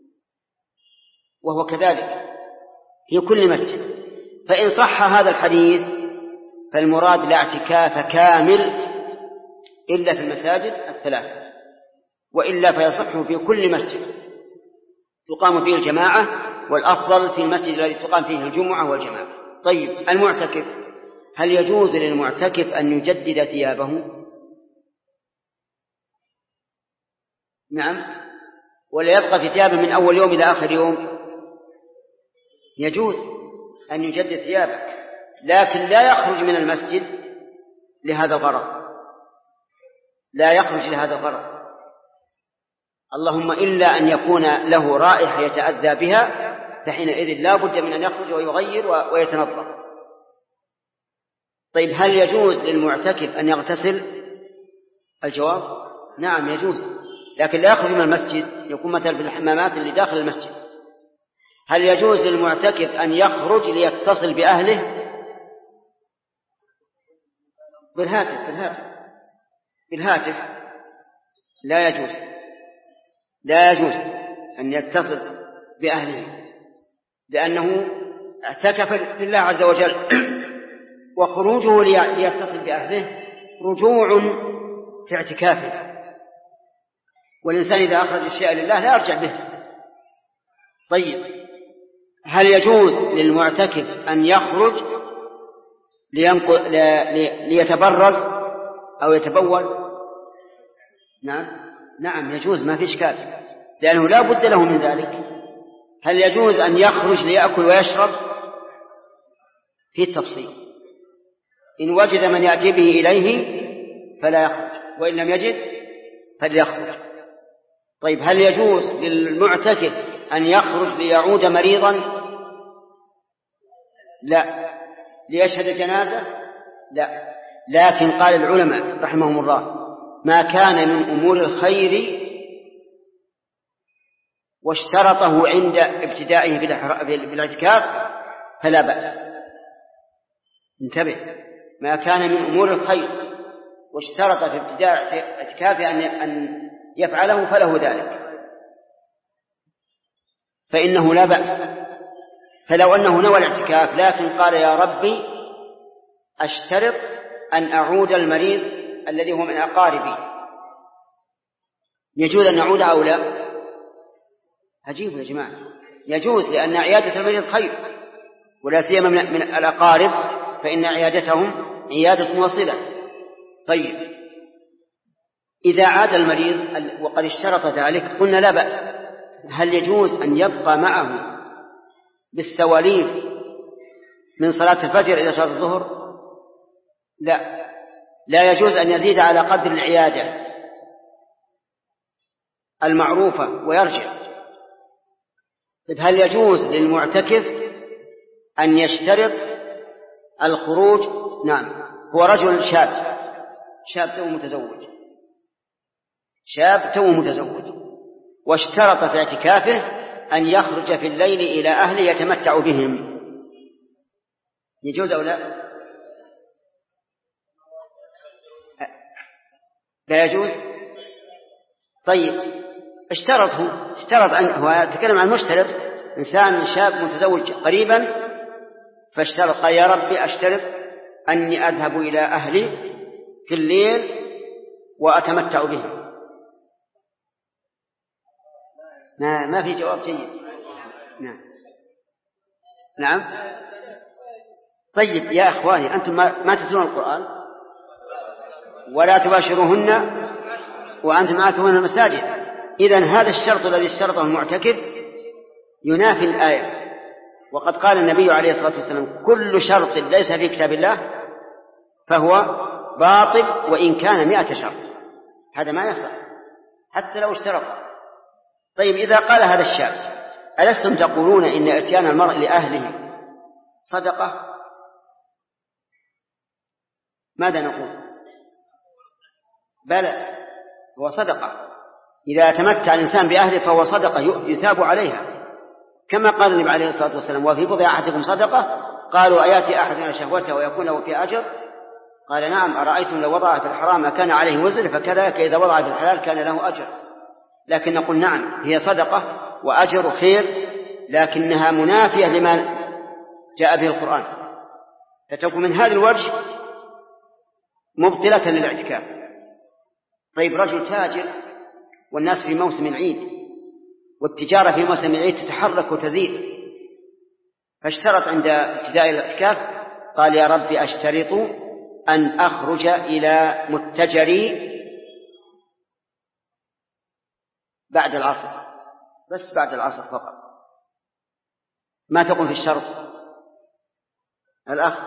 وهو كذلك في كل مسجد. فإن صح هذا الحديث فالمراد لا اعتكاف كامل إلا في المساجد الثلاثة، وإلا فيصح في كل مسجد تقام فيه الجماعة، والأفضل في المسجد الذي تقام فيه الجمعة والجماعة. طيب المعتكف، هل يجوز للمعتكف أن يجدد ثيابه؟ نعم، ولا يبقى في ثيابه من أول يوم إلى آخر يوم؟ يجوز أن يجدد ثيابه، لكن لا يخرج من المسجد لهذا الغرض، لا يخرج لهذا الغرض، اللهم إلا أن يكون له رائحة يتأذى بها، فحينئذ لا بد من أن يخرج ويغير ويتنظف. طيب هل يجوز للمعتكف أن يغتسل؟ الجواب نعم يجوز، لكن لا يخرج من المسجد، يكون مثلا في الحمامات اللي داخل المسجد. هل يجوز للمعتكف أن يخرج ليتصل بأهله؟ بالهاتف بالهاتف بالهاتف لا يجوز، لا يجوز أن يتصل بأهله، لأنه اعتكف لله عز وجل، وخروجه ليتصل بأهله رجوع في اعتكافه، والإنسان إذا أخرج الشيء لله لا يرجع به. طيب هل يجوز للمعتكف أن يخرج ليتبرز أو يتبول؟ نعم نعم يجوز، ما في إشكال، لأنه لا بد له من ذلك. هل يجوز أن يخرج ليأكل ويشرب؟ في التفصيل، إن وجد من يأتي به إليه فلا يخرج، وإن لم يجد فليخرج. طيب هل يجوز للمعتكف أن يخرج ليعود مريضا؟ لا. ليشهد جنازة؟ لا. لكن قال العلماء رحمهم الله ما كان من أمور الخير واشترطه عند ابتدائه بالاعتكاف فلا بأس. انتبه، ما كان من أمور الخير واشترط في ابتداء اعتكافه أن يفعله فله ذلك، فإنه لا بأس. فلو أنه نوى الاعتكاف لكن قال يا ربي أشترط أن أعود المريض الذي هو من أقاربي، يجوز أن نعود أو لا؟ عجيب يا جماعة، يجوز، لأن عيادة المريض خير، ولا سيما من الأقارب، فإن عيادتهم عيادة وصلة. طيب إذا عاد المريض وقد اشترط ذلك قلنا لا بأس. هل يجوز أن يبقى معه بالسواليف من صلاة الفجر إلى صلاة الظهر؟ لا، لا يجوز أن يزيد على قدر العيادة المعروفة ويرجع. طيب هل يجوز للمعتكف أن يشترط الخروج؟ نعم، هو رجل شاب شاب تو متزوج شاب تو متزوج واشترط في اعتكافه أن يخرج في الليل إلى أهله يتمتع بهم، يجوز أو لا؟ لا يجوز. طيب اشترطه اشترط أن هو يتكلم عن مشترط، إنسان شاب متزوج قريبا فاشترط قال يا ربي أشترط أني أذهب إلى أهلي في الليل وأتمتع بهم. ما ما في جواب جيد. نعم نعم. طيب يا أخواني، أنتم ما, ما تتلون القرآن ولا تباشروهن وأنتم آتون المساجد. إذن هذا الشرط الذي اشترطه المعتكف ينافي الآية. وقد قال النبي عليه الصلاة والسلام: كل شرط ليس في كتاب الله فهو باطل وإن كان مئة شرط. هذا ما يصح حتى لو اشترط. طيب إذا قال هذا الشاب: ألستم تقولون إن إتيان المرء لأهله صدقة؟ ماذا نقول؟ بلى، هو صدقة. إذا تمتع الإنسان بأهله فهو صدقة يثاب عليها، كما قال النبي عليه الصلاة والسلام: وفي بضع أحدكم صدقة. قالوا: أياتي أحدنا شهوته ويكون له في أجر؟ قال: نعم. أرأيتم لو وضع في الحرام كان عليه وزر، فكذلك إذا وضع في الحلال كان له أجر. لكن نقول: نعم، هي صدقة وأجر خير، لكنها منافية لما جاء به القرآن، فتكون من هذا الوجه مبطلة للاعتكاف. طيب رجل تاجر والناس في موسم العيد، والتجارة في موسم العيد تتحرك وتزيد، فاشترط عند ابتداء الاعتكاف قال: يا رب أشترط أن أخرج إلى متجري بعد العصر، بس بعد العصر فقط. ما تقول في الشرط الأخ؟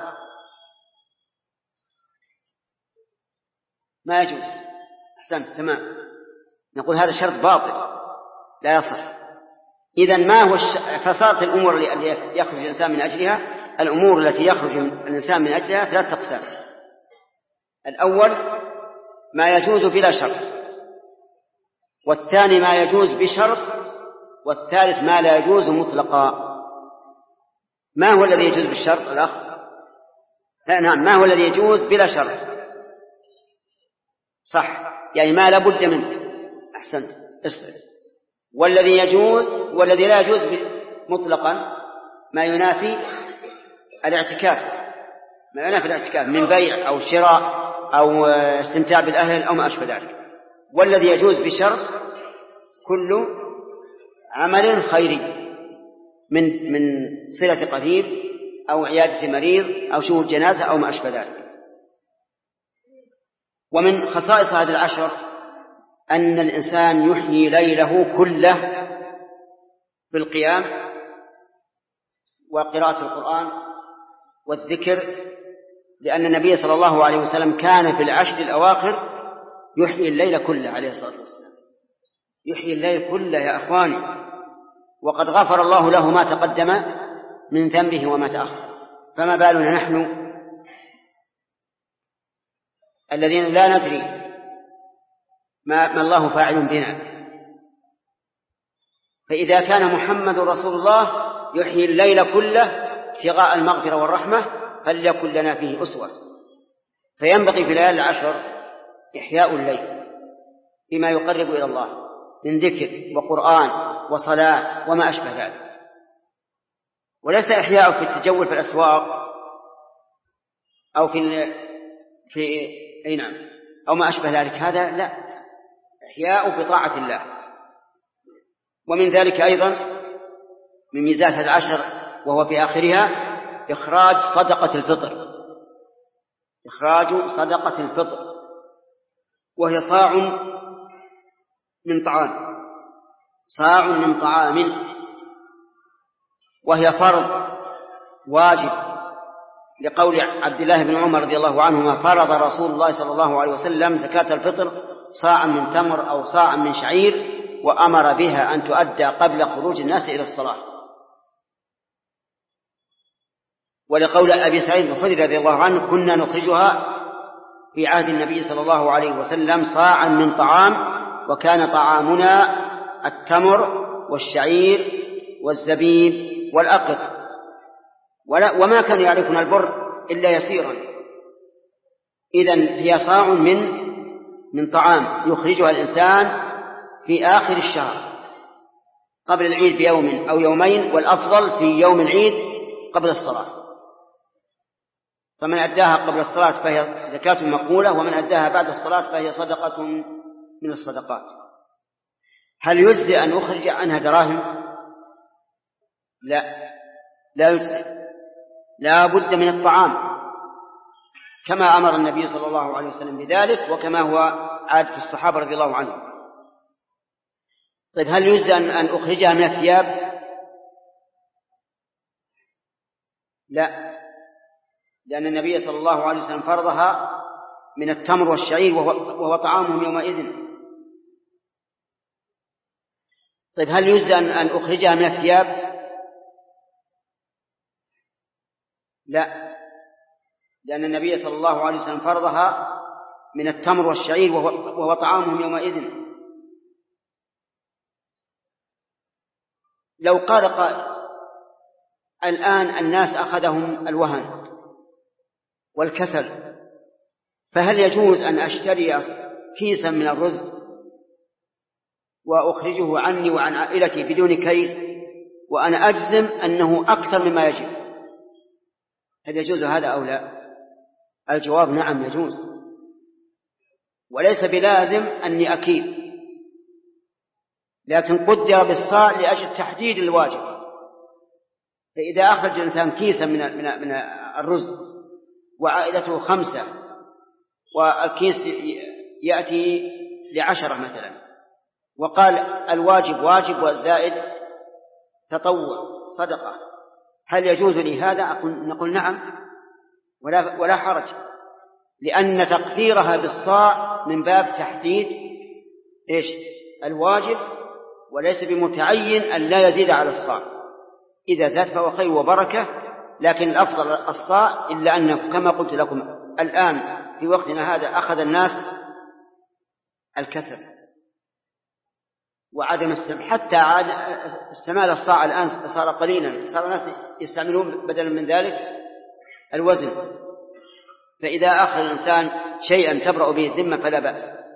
ما يجوز. أحسنت، تمام. نقول هذا شرط باطل لا يصح. إذن ما هو الش... فصارت الأمور التي يخرج الإنسان من أجلها، الأمور التي يخرج الإنسان من أجلها ثلاث أقسام: الأول ما يجوز بلا شرط، والثاني ما يجوز بشرط، والثالث ما لا يجوز مطلقا. ما هو الذي يجوز بالشرط الأخ؟ لا نعم، ما هو الذي يجوز بلا شرط؟ صح، يعني ما لا بد منه. أحسنت، اسرع. والذي يجوز والذي لا يجوز مطلقا ما ينافي الاعتكاف، ما ينافي الاعتكاف من بيع أو شراء أو استمتاع بالأهل أو ما أشبه ذلك. والذي يجوز بشرط كل عمل خيري من من صلة قريب أو عيادة مريض أو شهود جنازة أو ما أشبه ذلك. ومن خصائص هذه العشر أن الإنسان يحيي ليله كله بالقيام وقراءة القرآن والذكر، لأن النبي صلى الله عليه وسلم كان في العشر الأواخر يحيي الليل كله عليه الصلاة والسلام. يحيي الليل كله يا أخواني، وقد غفر الله له ما تقدم من ذنبه وما تأخر، فما بالنا نحن الذين لا ندري ما, ما الله فاعل بنا. فإذا كان محمد رسول الله يحيي الليل كله ابتغاء المغفرة والرحمة فليكن لنا فيه أسوة. فينبغي في الليالي العشر إحياء الليل بما يقرب إلى الله من ذكر وقرآن وصلاة وما أشبه ذلك، وليس إحياء في التجول في الأسواق أو في في أي نعم أو ما أشبه ذلك، هذا لا، إحياء بطاعة الله. ومن ذلك أيضا من ميزات هذه العشر وهو في آخرها إخراج صدقة الفطر، إخراج صدقة الفطر، وهي صاع من طعام، صاع من طعام، وهي فرض واجب، لقول عبد الله بن عمر رضي الله عنهما: فرض رسول الله صلى الله عليه وسلم زكاة الفطر صاعا من تمر أو صاعا من شعير، وأمر بها أن تؤدى قبل خروج الناس إلى الصلاة. ولقول أبي سعيد الخدري رضي الله عنه: كنا نخرجها في عهد النبي صلى الله عليه وسلم صاعا من طعام، وكان طعامنا التمر والشعير والزبيب والأقط، وما كان يعرفنا البر إلا يسيرا. إذن هي صاع من من طعام يخرجها الإنسان في آخر الشهر قبل العيد بيوم أو يومين، والأفضل في يوم العيد قبل الصلاة. فمن أداها قبل الصلاة فهي زكاة مقبولة، ومن أداها بعد الصلاة فهي صدقة من الصدقات. هل يجزي أن أخرج عنها دراهم؟ لا، لا يجزي، لا بد من الطعام كما أمر النبي صلى الله عليه وسلم بذلك، وكما هو عادة الصحابة رضي الله عنهم. طيب هل يجزي أن أخرجها من الثياب؟ لا، لأن النبي صلى الله عليه وسلم فرضها من التمر والشعير وهو طعامهم يومئذ. طيب هل يجزي أن أخرجها من الثياب؟ لا، لأن النبي صلى الله عليه وسلم فرضها من التمر والشعير وهو طعامهم يومئذ. لو قال قائل الآن الناس أخذهم الوهن والكسل، فهل يجوز أن أشتري كيسا من الرز وأخرجه عني وعن عائلتي بدون كيل وأنا أجزم أنه أكثر مما يجب؟ هل يجوز هذا أو لا؟ الجواب نعم يجوز، وليس بلازم أني أكيل، لكن قدر بالصاع لأجل تحديد الواجب. فإذا أخرج الإنسان كيسا من من الرز وعائلته خمسة والكيس يأتي لعشرة مثلا، وقال الواجب واجب والزائد تطوع صدقة، هل يجوز لي هذا؟ نقول نعم ولا ولا حرج، لأن تقديرها بالصاع من باب تحديد إيش الواجب، وليس بمتعين أن لا يزيد على الصاع. إذا زاد فهو خير وبركة، لكن الأفضل الصاع، إلا أنه كما قلت لكم الآن في وقتنا هذا أخذ الناس الكسل وعدم السمع، حتى عاد استعمال الصاع الآن صار قليلا، صار الناس يستعملون بدلا من ذلك الوزن. فإذا أخذ الإنسان شيئا تبرأ به الذمة فلا بأس.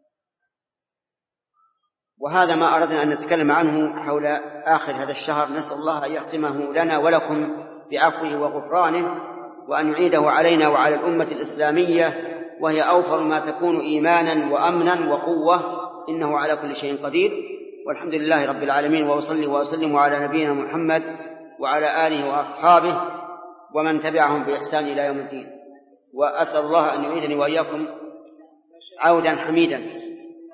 وهذا ما أردنا أن نتكلم عنه حول آخر هذا الشهر، نسأل الله أن يختمه لنا ولكم بعفوه وغفرانه، وأن يعيده علينا وعلى الأمة الإسلامية وهي أوفر ما تكون إيمانا وأمنا وقوة، إنه على كل شيء قدير. والحمد لله رب العالمين، وأصلي وأسلم على نبينا محمد وعلى آله وأصحابه ومن تبعهم بإحسان إلى يوم الدين. وأسأل الله أن يعيدني وإياكم عودا حميدا.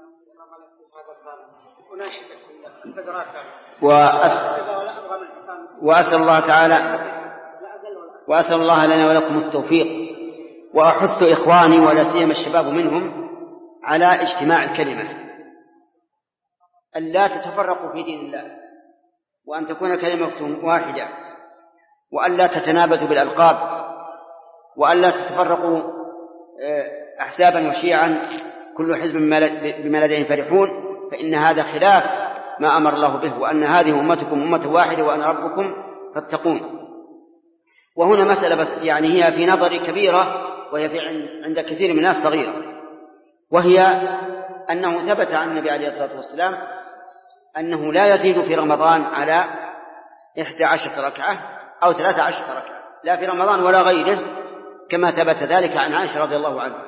وأسأل الله تعالى وأسأل الله لنا ولكم التوفيق، وأحث إخواني ولا سيما الشباب منهم على اجتماع الكلمة، أن لا تتفرقوا في دين الله، وأن تكون كلمة واحدة، وأن لا تتنابزوا بالألقاب، وأن لا تتفرقوا أحزابا وشيعا كل حزب بما لديهم فرحون، فإن هذا خلاف ما أمر الله به، وأن هذه أمتكم أمة واحدة وأنا ربكم فاتقون. وهنا مسألة بس يعني هي في نظري كبيرة، وهي في عند كثير من الناس صغيرة، وهي أنه ثبت عن النبي عليه الصلاة والسلام أنه لا يزيد في رمضان على إحدى عشرة ركعة أو ثلاثة عشرة ركعة، لا في رمضان ولا غيره، كما ثبت ذلك عن عائشة رضي الله عنها.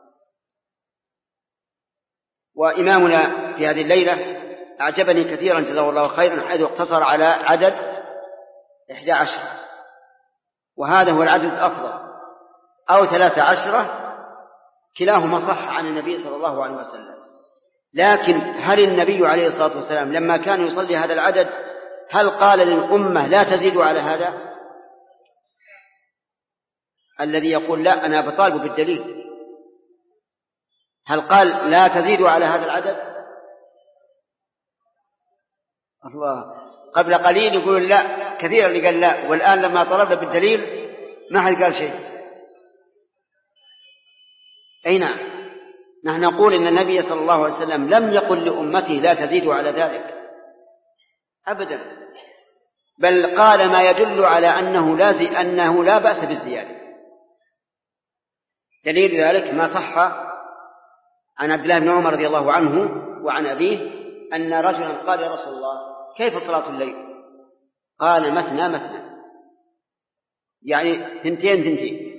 وإمامنا في هذه الليلة أعجبني كثيرا جزاه الله خيرا، حيث اقتصر على عدد إحدى عشرة، وهذا هو العدد الأفضل، أو ثلاثة عشرة، كلاهما صح عن النبي صلى الله عليه وسلم. لكن هل النبي عليه الصلاة والسلام لما كان يصلي هذا العدد هل قال للأمة لا تزيدوا على هذا؟ الذي يقول لا أنا بطالب بالدليل، هل قال لا تزيدوا على هذا العدد؟ الله، قبل قليل يقول لا، كثيرا اللي قال لا، والآن لما طلبنا بالدليل ما حد قال شيء. أي نعم، نحن نقول إن النبي صلى الله عليه وسلم لم يقل لأمته لا تزيدوا على ذلك أبدا، بل قال ما يدل على أنه لا, زي أنه لا بأس بالزيادة. دليل ذلك ما صح عن عبد الله بن عمر رضي الله عنه وعن أبيه أن رجلا قال يا رسول الله كيف صلاة الليل؟ قال مثنى مثنى، يعني ثنتين ثنتين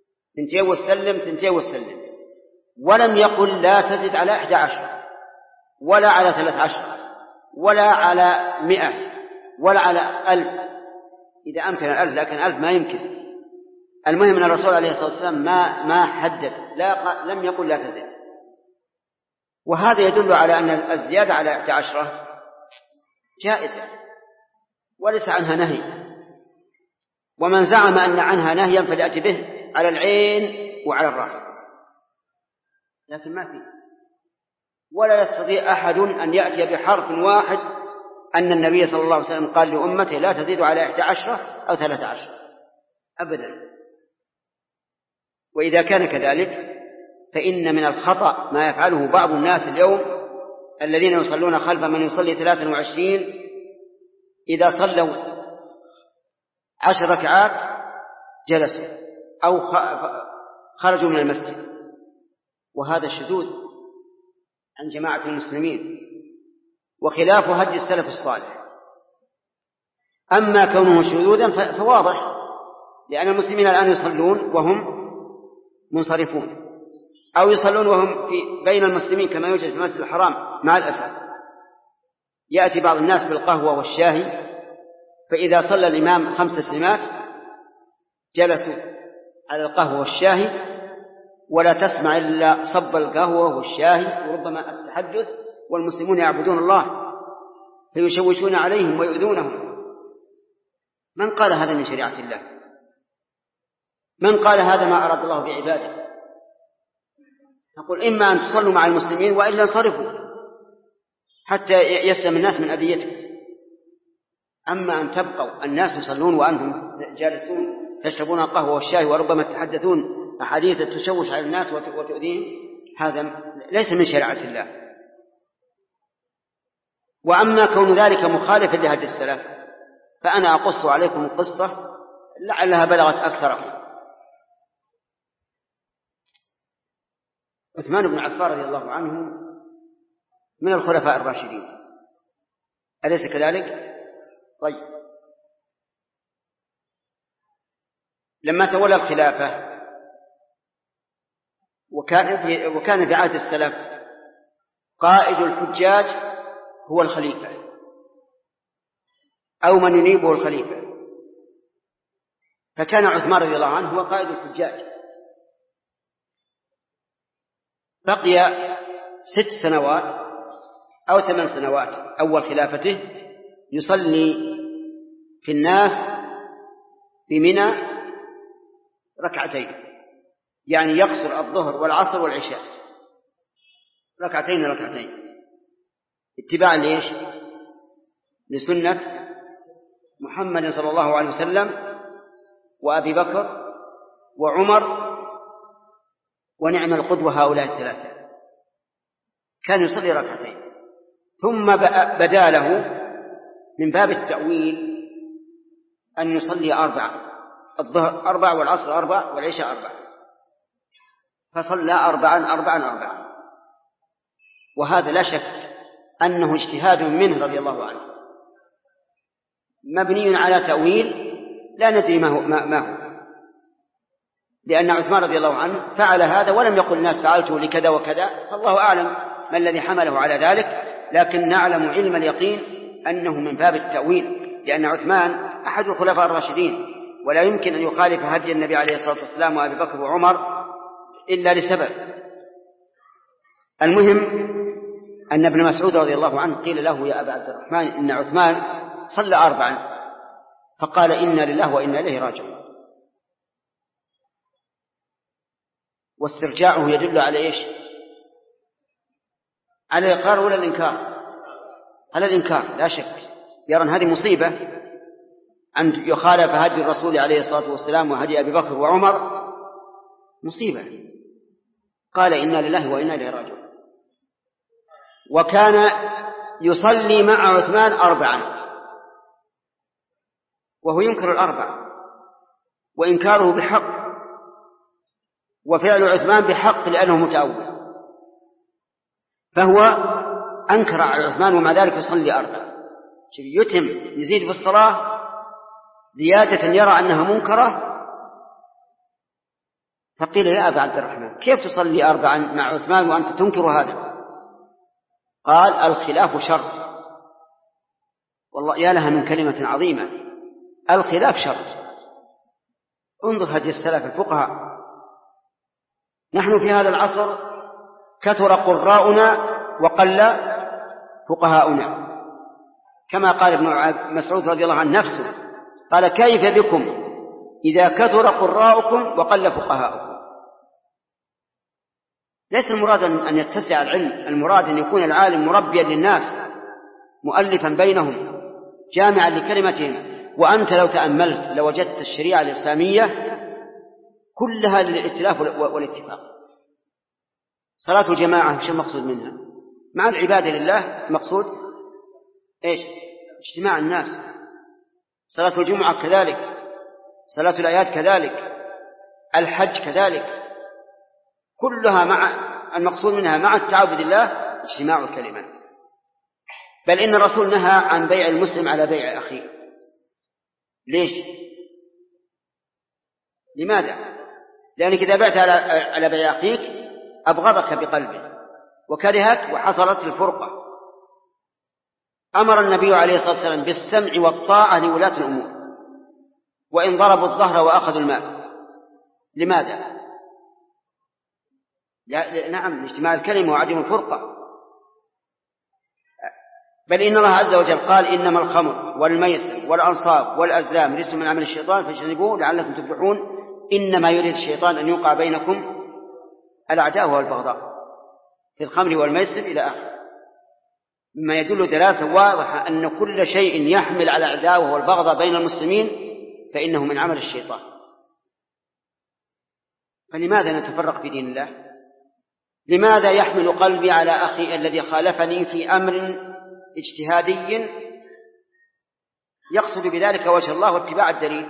ثنتين وسلم ثنتين وسلم، ولم يقل لا تزد على إحدى عشر. ولا على ثلاث عشر ولا على مئة ولا على ألف، إذا أمكن الألف، لكن ألف ما يمكن. المهم أن الرسول عليه الصلاة والسلام ما ما حدد، لا لم يقل لا تزد. وهذا يدل على أن الزيادة على إحدى عشرة جائزة وليس عنها نهي، ومن زعم أن عنها نهيا فليأتي به على العين وعلى الرأس، لكن ما في، ولا يستطيع أحد أن يأتي بحرف واحد أن النبي صلى الله عليه وسلم قال لأمته لا تزيد على إحدى عشرة أو ثلاثة عشر أبدا. وإذا كان كذلك فإن من الخطأ ما يفعله بعض الناس اليوم الذين يصلون خلف من يصلي ثلاثا وعشرين، إذا صلوا عشر ركعات جلسوا أو خرجوا من المسجد، وهذا شذوذ عن جماعة المسلمين وخلاف هدي السلف الصالح. أما كونه شذوذا فواضح، لأن المسلمين الآن يصلون وهم منصرفون، أو يصلون وهم في بين المسلمين كما يوجد في المسجد الحرام. مع الأسف يأتي بعض الناس بالقهوة والشاهي، فإذا صلى الإمام خمس تسليمات جلسوا على القهوة والشاهي، ولا تسمع إلا صب القهوة والشاهي وربما التحدث، والمسلمون يعبدون الله فيشوشون عليهم ويؤذونهم. من قال هذا من شريعة الله؟ من قال هذا ما أراد الله بعباده؟ نقول إما أن تصلوا مع المسلمين وإلا انصرفوا حتى يسلم الناس من أذيتكم. أما أن تبقوا الناس يصلون وأنهم جالسون تشربون القهوة والشاي وربما تحدثون أحاديث تشوش على الناس وتؤذيهم، هذا ليس من شريعة الله. وأما كون ذلك مخالفا لهدي السلف فأنا أقص عليكم القصة لعلها بلغت أكثركم. عثمان بن عفان رضي الله عنه من الخلفاء الراشدين، أليس كذلك؟ طيب، لما تولى الخلافة وكان في, وكان في عهد السلف قائد الحجاج هو الخليفة أو من ينيبه الخليفة، فكان عثمان رضي الله عنه هو قائد الحجاج. بقي ست سنوات أو ثمان سنوات أول خلافته يصلي في الناس في منى ركعتين، يعني يقصر الظهر والعصر والعشاء ركعتين ركعتين اتباعا ليش؟ لسنة محمد صلى الله عليه وسلم وأبي بكر وعمر ونعم القدوة هؤلاء الثلاثة. كان يصلي ركعتين، ثم بدا له من باب التأويل أن يصلي أربع، الظهر أربع والعصر أربع والعشاء أربع، فصلى أربعا أربعا أربعا. وهذا لا شك أنه اجتهاد منه رضي الله عنه مبني على تأويل لا ندري ما هو, ما هو، لأن عثمان رضي الله عنه فعل هذا ولم يقل الناس فعلته لكذا وكذا، فالله أعلم ما الذي حمله على ذلك، لكن نعلم علم اليقين أنه من باب التأويل، لأن عثمان أحد الخلفاء الراشدين ولا يمكن أن يخالف هدي النبي عليه الصلاة والسلام وأبي بكر وعمر إلا لسبب. المهم أن ابن مسعود رضي الله عنه قيل له يا أبا عبد الرحمن إن عثمان صلى أربعا، فقال إنا لله وإنا إليه راجعون. واسترجاعه يدل على إيش؟ على الإقرار ولا الإنكار؟ على الإنكار لا شك، يرى أن هذه مصيبة أن يخالف هدي الرسول عليه الصلاة والسلام وهدي أبي بكر وعمر، مصيبة. قال إنا لله وإنا إليه راجعون. وكان يصلي مع عثمان أربعا وهو ينكر الأربع، وإنكاره بحق، وفعل عثمان بحق لأنه متأول، فهو أنكر على عثمان ومع ذلك يصلي أربعا. يتم يزيد في الصلاة زيادة يرى أنها منكرة. فقيل يا أبا عبد الرحمن كيف تصلي أربعا مع عثمان وأنت تنكر هذا؟ قال الخلاف شر. والله يا لها من كلمة عظيمة، الخلاف شر. انظر هدي السلف الفقهاء. نحن في هذا العصر كثر قراؤنا وقل فقهاؤنا، كما قال ابن مسعود رضي الله عنه نفسه، قال كيف بكم إذا كثر قراؤكم وقل فقهاؤكم. ليس المراد أن يتسع العلم، المراد أن يكون العالم مربيا للناس مؤلفا بينهم جامعا لكلمتهم. وأنت لو تأملت لوجدت الشريعة الإسلامية كلها للائتلاف والاتفاق. صلاة الجماعة مش المقصود منها؟ مع العبادة لله المقصود إيش؟ اجتماع الناس. صلاة الجمعة كذلك، صلاة الآيات كذلك، الحج كذلك، كلها مع المقصود منها مع التعبد لله اجتماع الكلمة. بل إن الرسول نهى عن بيع المسلم على بيع أخيه. ليش؟ لماذا؟ لأنك إذا بعت على بيع أخيك أبغضك بقلبه وكرهك وحصلت الفرقة. أمر النبي عليه الصلاة والسلام بالسمع والطاعة لولاة الأمور وإن ضربوا الظهر وأخذوا المال. لماذا؟ نعم، اجتماع الكلمة وعدم الفرقة. بل إن الله عز وجل قال إنما الخمر والميسر والأنصاب والأزلام رجس من عمل الشيطان فاجتنبوه لعلكم تفلحون إنما يريد الشيطان أن يوقع بينكم العداوة والبغضاء في الخمر والميسر إلى آخره، مما يدل دلالة واضحة أن كل شيء يحمل على العداوة والبغضاء بين المسلمين فإنه من عمل الشيطان. فلماذا نتفرق في دين الله؟ لماذا يحمل قلبي على أخي الذي خالفني في أمر اجتهادي يقصد بذلك وجه الله واتباع الدليل؟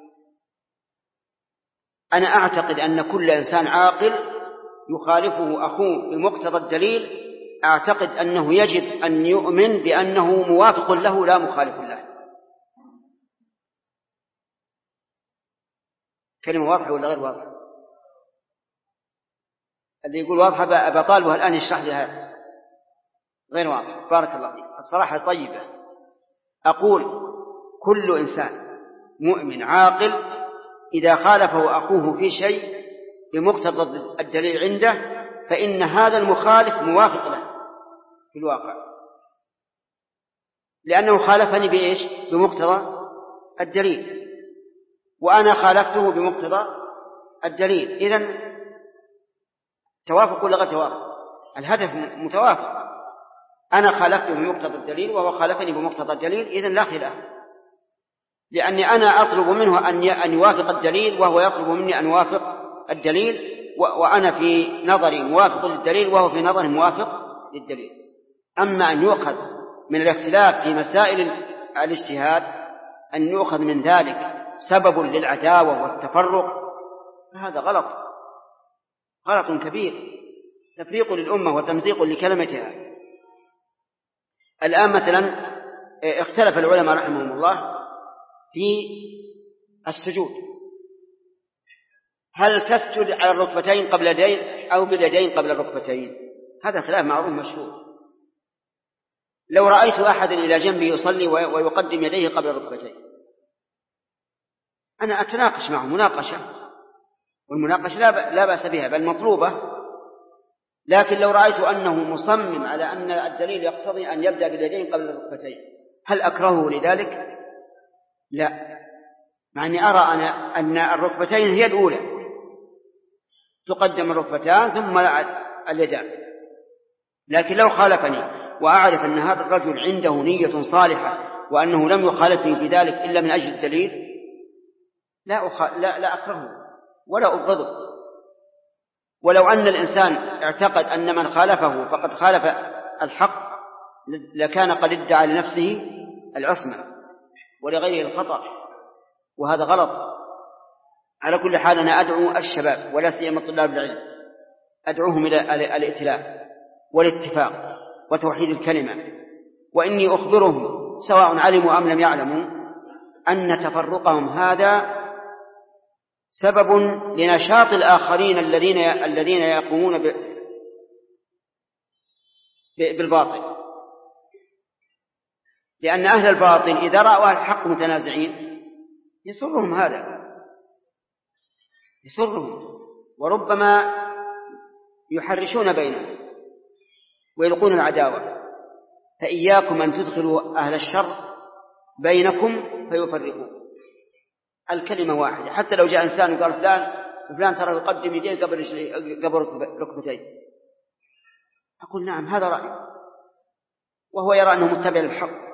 أنا أعتقد أن كل إنسان عاقل يخالفه أخوه بمقتضى الدليل أعتقد أنه يجب أن يؤمن بأنه موافق له لا مخالف له. كلمة واضحة ولا غير واضحة؟ اللي يقول واضحة أبطالبها الآن يشرح لي هذا غير واضح. بارك الله فيك. الصراحة طيبة. أقول كل إنسان مؤمن عاقل إذا خالفه أخوه في شيء بمقتضى الدليل عنده فإن هذا المخالف موافق له في الواقع، لأنه خالفني بإيش؟ بمقتضى الدليل، وأنا خالفته بمقتضى الدليل. إذن توافق ولا غير توافق؟ الهدف متوافق. أنا خالفته بمقتضى الدليل وهو خالفني بمقتضى الدليل، إذن لا خلاف، لأني أنا أطلب منه أن يوافق الدليل وهو يطلب مني أن يوافق الدليل، وأنا في نظري موافق للدليل وهو في نظره موافق للدليل. أما أن يؤخذ من الاختلاف في مسائل الاجتهاد أن يؤخذ من ذلك سبب للعداوة والتفرق فهذا غلط، غلط كبير، تفريق للأمة وتمزيق لكلمتها. الآن مثلا اختلف العلماء رحمهم الله في السجود، هل تسجد على الركبتين قبل اليدين أو باليدين قبل الركبتين؟ هذا خلاف معروف مشهور. لو رأيت أحدا إلى جنبي يصلي ويقدم يديه قبل الركبتين أنا أتناقش معه مناقشة، والمناقشة لا بأس بها بل مطلوبة، لكن لو رأيت أنه مصمم على أن الدليل يقتضي أن يبدأ باليدين قبل الركبتين هل أكرهه لذلك؟ لا، مع أني أرى أنا أن الركبتين هي الأولى، تقدم الركبتان ثم اليدان. لكن لو خالفني وأعرف أن هذا الرجل عنده نية صالحة وأنه لم يخالفني في ذلك إلا من أجل الدليل لا, أخ... لا... لا أكرهه ولا أبغضه. ولو أن الإنسان اعتقد أن من خالفه فقد خالف الحق لكان قد ادعى لنفسه العصمة ولغيره الخطأ، وهذا غلط. على كل حال أنا أدعو الشباب ولا سيما طلاب العلم أدعوهم إلى الائتلاف والاتفاق وتوحيد الكلمة، وإني أخبرهم سواء علموا أم لم يعلموا أن تفرقهم هذا سبب لنشاط الآخرين الذين الذين يقومون ب... بالباطل، لأن أهل الباطل إذا رأوا الحق متنازعين يسرهم هذا، يسرهم، وربما يحرشون بينهم ويلقون العداوة. فإياكم أن تدخلوا أهل الشر بينكم فيفرقوا. الكلمة واحدة، حتى لو جاء إنسان وقال فلان فلان ترى يقدم يديه قبل قبل ركبتيه، أقول نعم هذا رأي، وهو يرى أنه متبع للحق،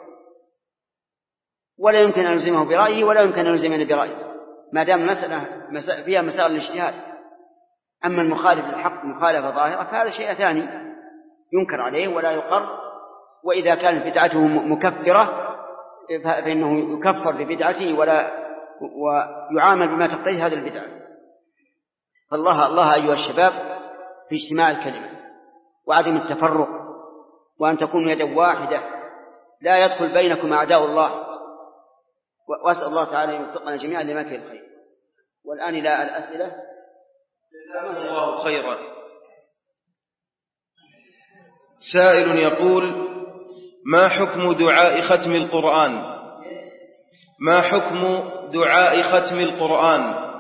ولا يمكن أن نلزمه برأيه ولا يمكن أن نلزمه برأيه ما دام مسألة فيها مسائل الاجتهاد. أما المخالف للحق مخالفة ظاهرة فهذا شيء ثاني ينكر عليه ولا يقر، وإذا كانت بدعته مكفرة فإنه يكفر ببدعته ولا ويعامل بما تقتضيه هذه البدعة. فالله الله أيها الشباب في اجتماع الكلمة وعدم التفرق، وأن تكونوا يدا واحدة لا يدخل بينكم أعداء الله، وأسأل الله تعالى أن يوفقنا جميعا لما فيه الخير. والآن إلى الأسئلة. جزاكم الله خيرا. سائل يقول: ما حكم دعاء ختم القرآن؟ ما حكم دعاء ختم القرآن؟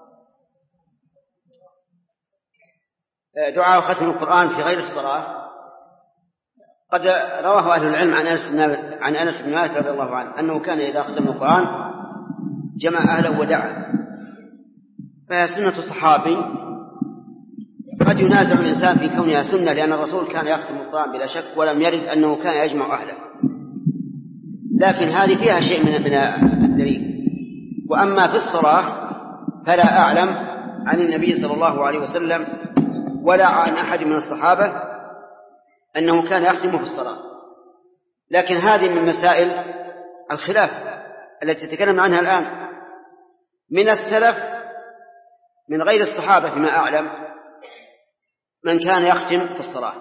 دعاء ختم القرآن في غير الصلاة قد رواه أهل العلم عن أنس عن أنس بن مالك رضي الله عنه أنه كان إذا ختم القرآن جمع أهله ودعا، فهي سنة صحابي. قد ينازع الإنسان في كونها سنة لأن الرسول كان يختم القرآن بلا شك، ولم يرد أنه كان يجمع أهله، لكن هذه فيها شيء من الدليل. وأما في الصلاة فلا أعلم عن النبي صلى الله عليه وسلم ولا عن أحد من الصحابة أنه كان يختم في الصلاة. لكن هذه من مسائل الخلاف التي تتكلم عنها الآن. من السلف من غير الصحابة فيما أعلم من كان يختم في الصلاة.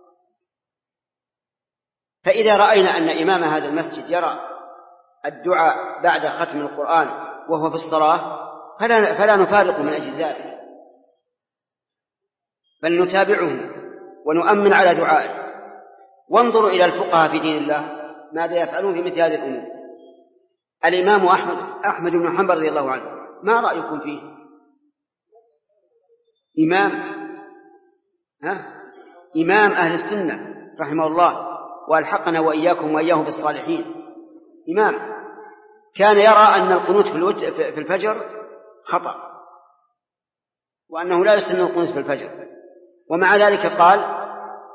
فإذا رأينا أن إمام هذا المسجد يرى الدعاء بعد ختم القرآن وهو في الصلاة فلا, فلا نفارق من أجل ذلك، بل نتابعه ونؤمن على دعائه. وانظروا إلى الفقهاء في دين الله ماذا يفعلون في مثل هذه الأمور. الإمام أحمد, أحمد بن حنبل رضي الله عنه ما رأيكم فيه؟ إمام ها؟ إمام أهل السنة رحمه الله وألحقنا وإياكم وإياه بالصالحين. إمام كان يرى أن القنوت في الفجر خطأ، وأنه لا يسن القنوت في الفجر، ومع ذلك قال: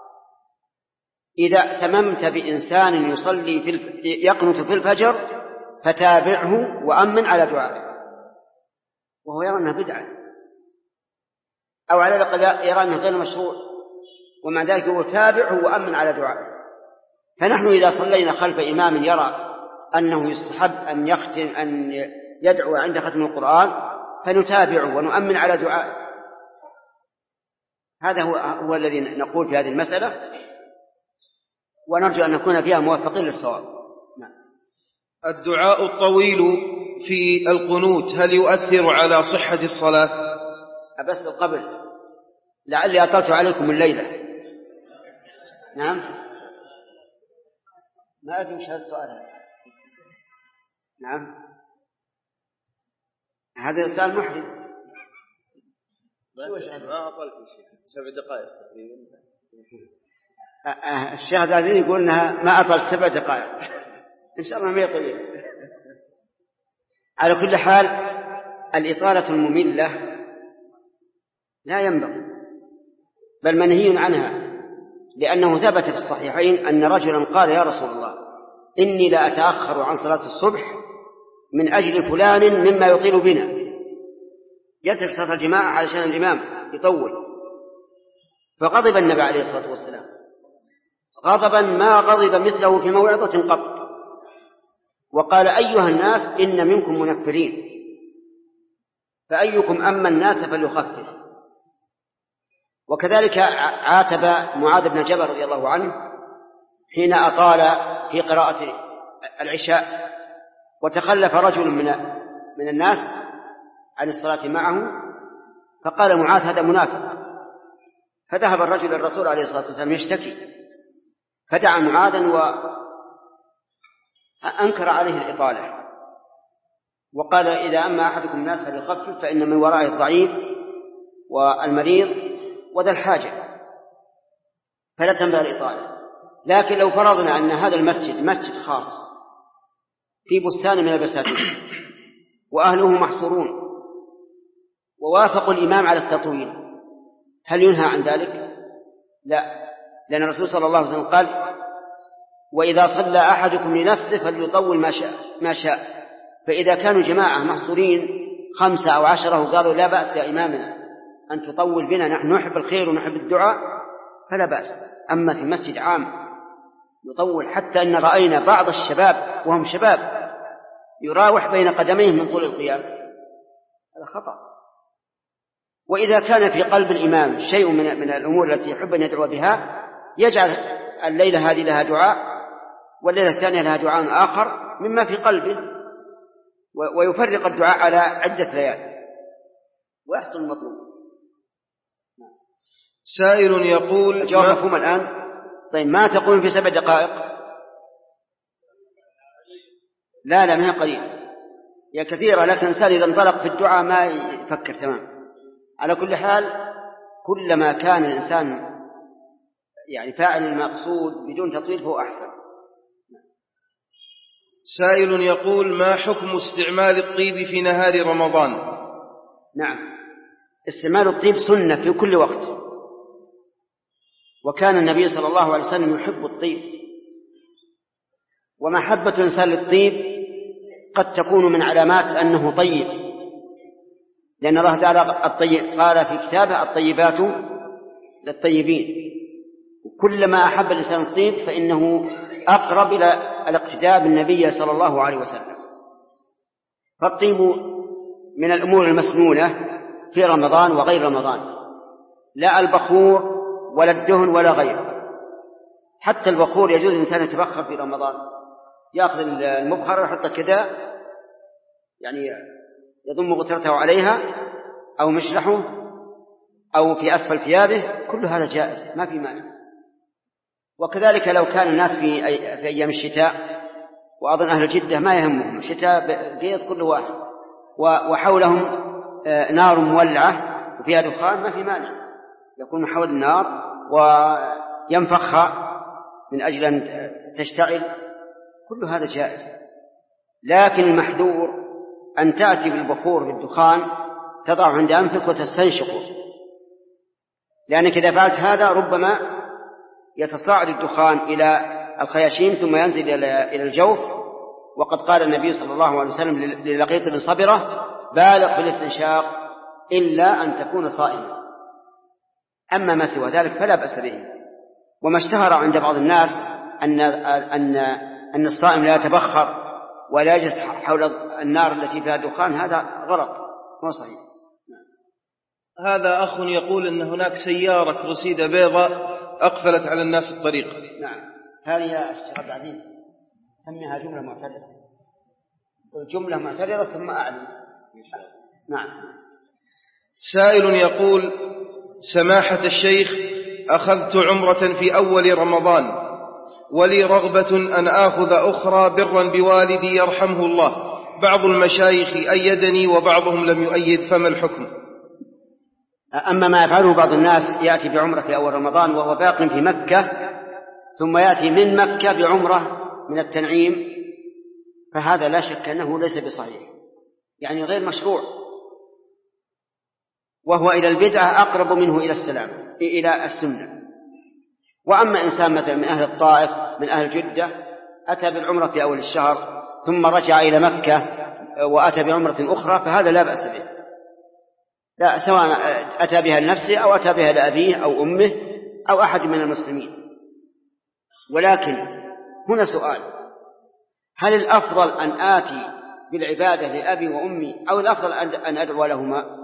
إذا اعتممت بإنسان يصلي في الف... يقنت في الفجر فتابعه وأمن على دعائه. وهو يرى أنها بدعة، أو على الأقل يرى أنه غير مشروع، ومع ذلك هو تابعه وأمن على دعائه. فنحن إذا صلينا خلف إمام يرى أنه يستحب أن يختم أن يدعو عند ختم القرآن فنتابعه ونؤمن على دعائه. هذا هو, هو الذي نقول في هذه المسألة، ونرجو أن نكون فيها موافقين للصواب. الدعاء الطويل في القنوت هل يؤثر على صحة الصلاة؟ أبس قبل لعلي أطلت عليكم الليلة. نعم، ما أدري وش هذا السؤال. نعم، هذا سؤال محرج. ما أطلت شيء، سبع دقائق تقريبا. الشيخ العزيز يقول إنها ما أطلت سبع دقائق، إن شاء الله ما يطول. على كل حال الإطالة المملة لا ينبغي، بل منهي عنها، لأنه ثبت في الصحيحين أن رجلا قال: يا رسول الله إني لا أتأخر عن صلاة الصبح من أجل فلان مما يطيل بنا. يترك صلاة الجماعة علشان الإمام يطول. فغضب النبي عليه الصلاة والسلام غضبا ما غضب مثله في موعظة قط، وقال: أيها الناس إن منكم منفرين، فأيكم أما الناس فليخفف. وكذلك عاتب معاذ بن جبل رضي الله عنه حين أطال في قراءة العشاء، وتخلف رجل من من الناس عن الصلاة معه، فقال معاذ: هذا منافق. فذهب الرجل للرسول عليه الصلاة والسلام يشتكي، فدعا معاذا وأنكر عليه الإطالة وقال إذا أما أحدكم الناس فليخفف فإن من ورائه الضعيف والمريض وذا الحاجة، فلا تنبغي الإطالة. لكن لو فرضنا أن هذا المسجد مسجد خاص في بستان من البساتين وأهله محصورون ووافقوا الإمام على التطويل، هل ينهى عن ذلك؟ لا، لأن الرسول صلى الله عليه وسلم قال وإذا صلى أحدكم لنفسه فليطول ما شاء, ما شاء. فإذا كانوا جماعة محصورين خمسة أو عشرة وقالوا لا بأس يا إمامنا أن تطول بنا، نحن نحب الخير ونحب الدعاء، فلا بأس. أما في مسجد عام يطول حتى أن رأينا بعض الشباب وهم شباب يراوح بين قدميه من طول القيام، هذا خطأ. وإذا كان في قلب الإمام شيء من, من الأمور التي يحب أن يدعو بها يجعل الليلة هذه لها دعاء والليلة الثانية لها دعاء آخر مما في قلبه، ويفرق الدعاء على عدة ليالي ويحصل المطلوب. سائل يقول الجواب مفهوم الآن؟ طيب ما تقول في سبع دقائق؟ لا لا ما هي قليل، هي كثيرة، لكن الإنسان إذا انطلق في الدعاء ما يفكر تمام. على كل حال كلما كان الإنسان يعني فاعل المقصود بدون تطويل فهو أحسن. سائل يقول ما حكم استعمال الطيب في نهار رمضان؟ نعم، استعمال الطيب سنة في كل وقت، وكان النبي صلى الله عليه وسلم يحب الطيب، ومحبة الإنسان للطيب قد تكون من علامات أنه طيب، لأن الله تعالى الطيب قال في كتابه الطيبات للطيبين، وكلما أحب الإنسان الطيب فإنه أقرب إلى الاقتداء بالنبي صلى الله عليه وسلم. فالطيب من الأمور المسنونة في رمضان وغير رمضان، لا البخور ولا الدهن ولا غيره. حتى البخور يجوز الإنسان يتبخر في رمضان، يأخذ المبخر ويحطه كذا يعني يضم غترته عليها أو مشلحه أو في أسفل ثيابه، كل هذا جائز ما في مانع. وكذلك لو كان الناس في, أي في أيام الشتاء، وأظن أهل جدة ما يهمهم الشتاء بيض كل واحد، وحولهم نار مولعة وفيها دخان، ما في مانع يكون حول النار وينفخها من أجل أن تشتعل، كل هذا جائز. لكن المحذور أن تأتي بالبخور بالدخان تضع عند أنفك وتستنشقه، لأنك إذا فعلت هذا ربما يتصاعد الدخان إلى الخياشيم ثم ينزل إلى الجوف. وقد قال النبي صلى الله عليه وسلم للقيط بن صبرة بالغ في الاستنشاق إلا أن تكون صائما، أما ما سوى ذلك فلا بأس به. وما اشتهر عند بعض الناس أن, أن, أن الصائم لا يتبخر ولا يجلس حول النار التي فيها دخان، هذا غلط مو صحيح. هذا أخ يقول أن هناك سيارة كروسيدا بيضاء أقفلت على الناس الطريق. نعم، هذه يا أشتغل بعدين سميها جملة معترضة، جملة معترضة ثم أعلم. نعم. سائل يقول سماحة الشيخ أخذت عمرة في أول رمضان ولي رغبة أن آخذ أخرى برا بوالدي يرحمه الله، بعض المشايخ أيدني وبعضهم لم يؤيد، فما الحكم؟ أما ما يفعله بعض الناس يأتي بعمرة في أول رمضان وهو باق في مكة ثم يأتي من مكة بعمرة من التنعيم، فهذا لا شك أنه ليس بصحيح، يعني غير مشروع، وهو إلى البدعة أقرب منه إلى السلام إلى السنة. وأما إنسان مثلا من أهل الطائف من أهل جدة أتى بالعمرة في أول الشهر ثم رجع إلى مكة وأتى بعمرة أخرى فهذا لا بأس به، لا، سواء أتى بها لنفسه أو أتى بها لأبيه أو أمه أو أحد من المسلمين. ولكن هنا سؤال، هل الأفضل أن آتي بالعبادة لأبي وأمي أو الأفضل أن أدعو لهما؟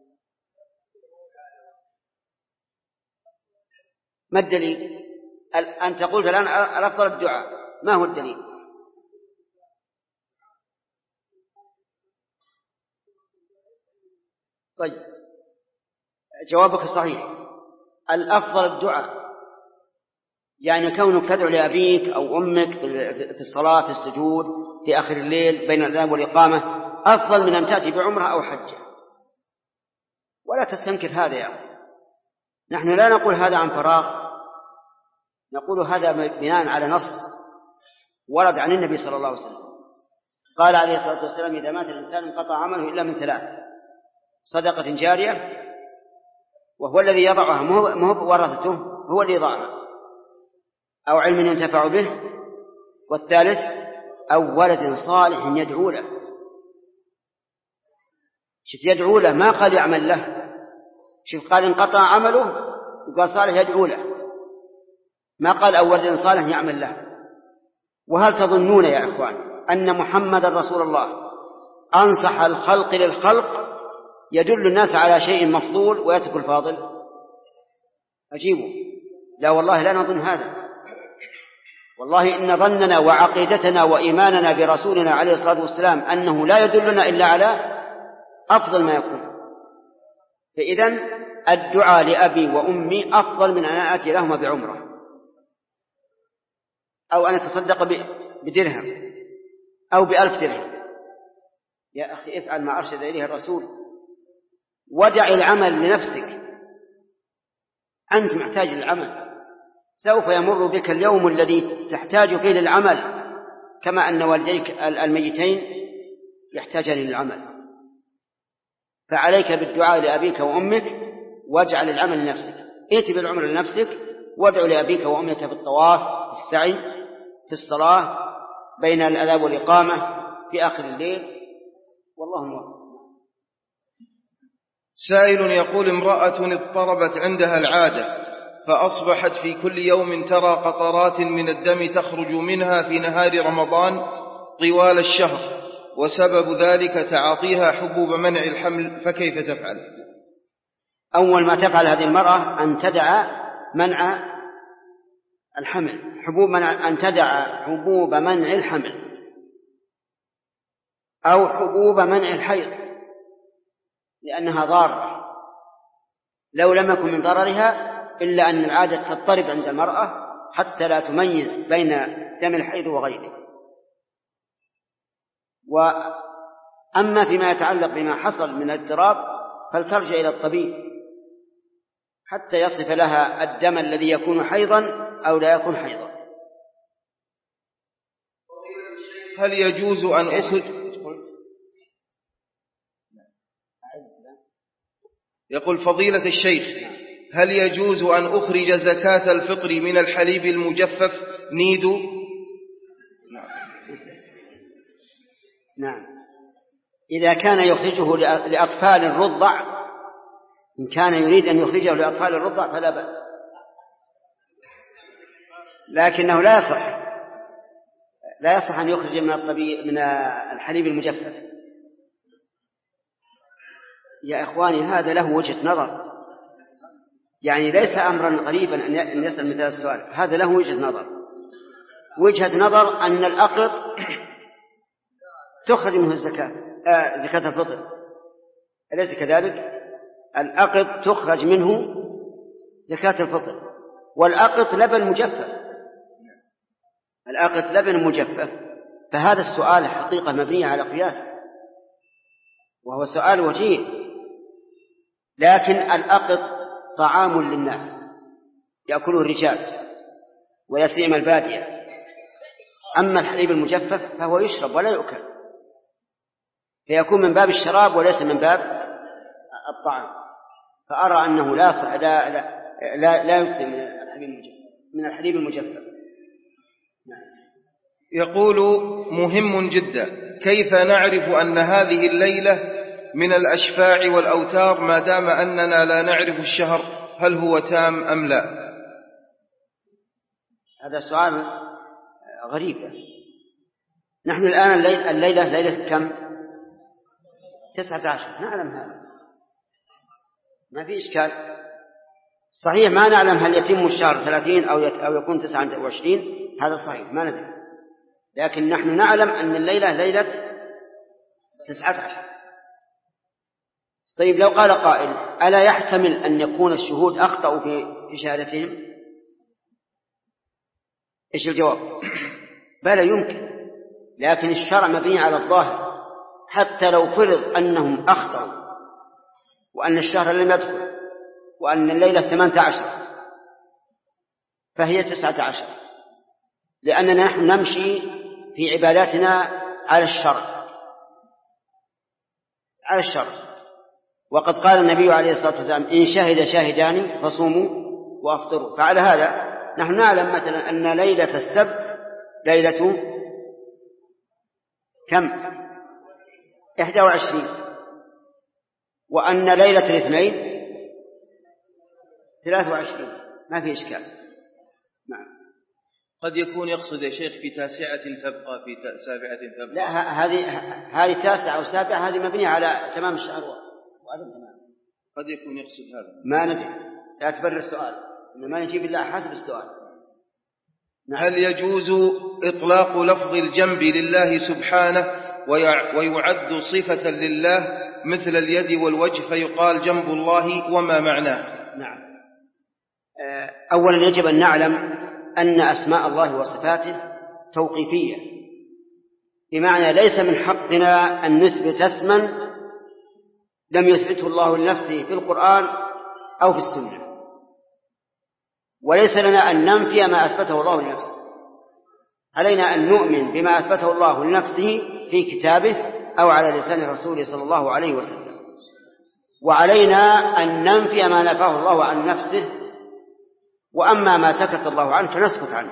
ما الدليل؟ أنت قلت الآن الأفضل الدعاء، ما هو الدليل؟ طيب جوابك صحيح، الأفضل الدعاء، يعني كونك تدعو لأبيك أو أمك في الصلاة في السجود في آخر الليل بين الأذان والإقامة أفضل من أن تأتي بعمرة أو حجة. ولا تستنكر هذا يا أخي، نحن لا نقول هذا عن فراغ، نقول هذا بناء على نص ورد عن النبي صلى الله عليه وسلم. قال عليه الصلاة والسلام: إذا مات الإنسان انقطع عمله إلا من ثلاث: صدقة جارية، وهو الذي يضعها مو ورثته، هو الذي يضعها، أو علم ينتفع به، والثالث أو ولد صالح يدعو له. شوف يدعو له، ما قال يعمل له. شوف قال انقطع عمله وقال صالح يدعو له، ما قال أو ولد صالح يعمل له. وهل تظنون يا إخوان أن محمد رسول الله أنصح الخلق للخلق يدل الناس على شيء مفضول ويترك الفاضل؟ أجيبوا. لا والله لا نظن هذا، والله إن ظننا وعقيدتنا وإيماننا برسولنا عليه الصلاة والسلام أنه لا يدلنا إلا على أفضل ما يكون. فإذن الدعاء لأبي وأمي أفضل من أن آتي لهما بعمرة أو أن أتصدق بدرهم أو بألف درهم. يا أخي افعل ما أرشد إليه الرسول، ودع العمل لنفسك، أنت محتاج للعمل، سوف يمر بك اليوم الذي تحتاج فيه للعمل، كما أن والديك الميتين يحتاجان للعمل. فعليك بالدعاء لأبيك وأمك، واجعل العمل لنفسك، ائت بالعمر لنفسك، وادعو لأبيك وأمك في الطواف، في السعي، في الصلاة بين الأذان والإقامة، في آخر الليل، والله موفق. سائل يقول: امرأة اضطربت عندها العادة فأصبحت في كل يوم ترى قطرات من الدم تخرج منها في نهار رمضان طوال الشهر، وسبب ذلك تعاطيها حبوب منع الحمل، فكيف تفعل؟ أول ما تفعل هذه المرأة أن تدع منع الحمل، حبوب منع، أن تدع حبوب منع الحمل أو حبوب منع الحيض، لأنها ضارة. لو لم يكن من ضررها إلا أن العادة تضطرب عند المرأة حتى لا تميز بين دم الحيض وغيره. وأما فيما يتعلق بما حصل من اضطراب فلترجع إلى الطبيب حتى يصف لها الدم الذي يكون حيضا أو لا يكون حيضا. هل يجوز أن أخرج يقول فضيلة الشيخ هل يجوز أن أخرج زكاة الفطر من الحليب المجفف نيدو؟ نعم، إذا كان يخرجه لأطفال الرضع، إن كان يريد أن يخرجه لأطفال الرضع فلا بأس، لكنه لا يصح لا يصح أن يخرج من الطبيب من الحليب المجفف. يا إخواني هذا له وجهة نظر، يعني ليس أمرا غريبا أن يسأل مثل السؤال، هذا له وجهة نظر. وجهة نظر أن الأقط تخرج منه الزكاة، آه زكاة الفطر، أليس كذلك؟ الأقط تخرج منه زكاة الفطر، والأقط لبن مجفف، الأقط لبن مجفف. فهذا السؤال حقيقة مبني على قياس، وهو سؤال وجيه، لكن الأقط طعام للناس يأكله الرجال ويسيم البادية، أما الحليب المجفف فهو يشرب ولا يؤكل، فيكون من باب الشراب وليس من باب الطعام. فأرى أنه لا صح لا لا لا, لا يكثر من الحليب المجفف من الحليب المجفف. يقول مهم جدا، كيف نعرف أن هذه الليلة من الأشفاع والأوتار ما دام أننا لا نعرف الشهر هل هو تام أم لا؟ هذا سؤال غريب. نحن الآن الليلة, الليلة ليلة كم؟ تسعة عشر، نعلم هذا، ما في إشكال. صحيح ما نعلم هل يتم الشهر ثلاثين أو أو يكون تسعة وعشرين، هذا صحيح ما ندري، لكن نحن نعلم أن الليلة ليلة تسعة عشر. طيب لو قال قائل ألا يحتمل أن يكون الشهود أخطأوا في شهادتهم؟ إيش الجواب؟ بلى يمكن، لكن الشرع مبني على الظاهر. حتى لو فرض أنهم أخطأوا وأن الشهر لم يدخل وأن الليلة ثمانية عشر فهي تسعة عشر، لأننا نحن نمشي في عباداتنا على الشرع على الشرع وقد قال النبي عليه الصلاة والسلام: إن شهد شاهدان فصوموا وأفطروا. فعلى هذا نحن نعلم مثلا أن ليلة السبت ليلة كم؟ إحدى وعشرين، وأن ليلة الاثنين ثلاث وعشرين، ما في إشكال. نعم. قد يكون يقصد يا شيخ في تاسعة تبقى في سابعة تبقى. لا، هذه هذه تاسعة وسابعة هذه مبنية على تمام الشهر وعدم تمام. قد يكون يقصد هذا. ما ندري، لا تبرر السؤال، إنما نجيب الله حسب السؤال. نعم. هل يجوز إطلاق لفظ الجنب لله سبحانه ويعد صفة لله مثل اليد والوجه فيقال جنب الله وما معناه؟ نعم. أولا يجب أن نعلم أن أسماء الله وصفاته توقيفية، بمعنى ليس من حقنا أن نثبت اسما لم يثبته الله لنفسه في القرآن أو في السنة، وليس لنا أن ننفي ما أثبته الله لنفسه. علينا أن نؤمن بما أثبته الله لنفسه في كتابه أو على لسان رسوله صلى الله عليه وسلم، وعلينا أن ننفي ما نفاه الله عن نفسه، وأما ما سكت الله عنه فنسكت عنه.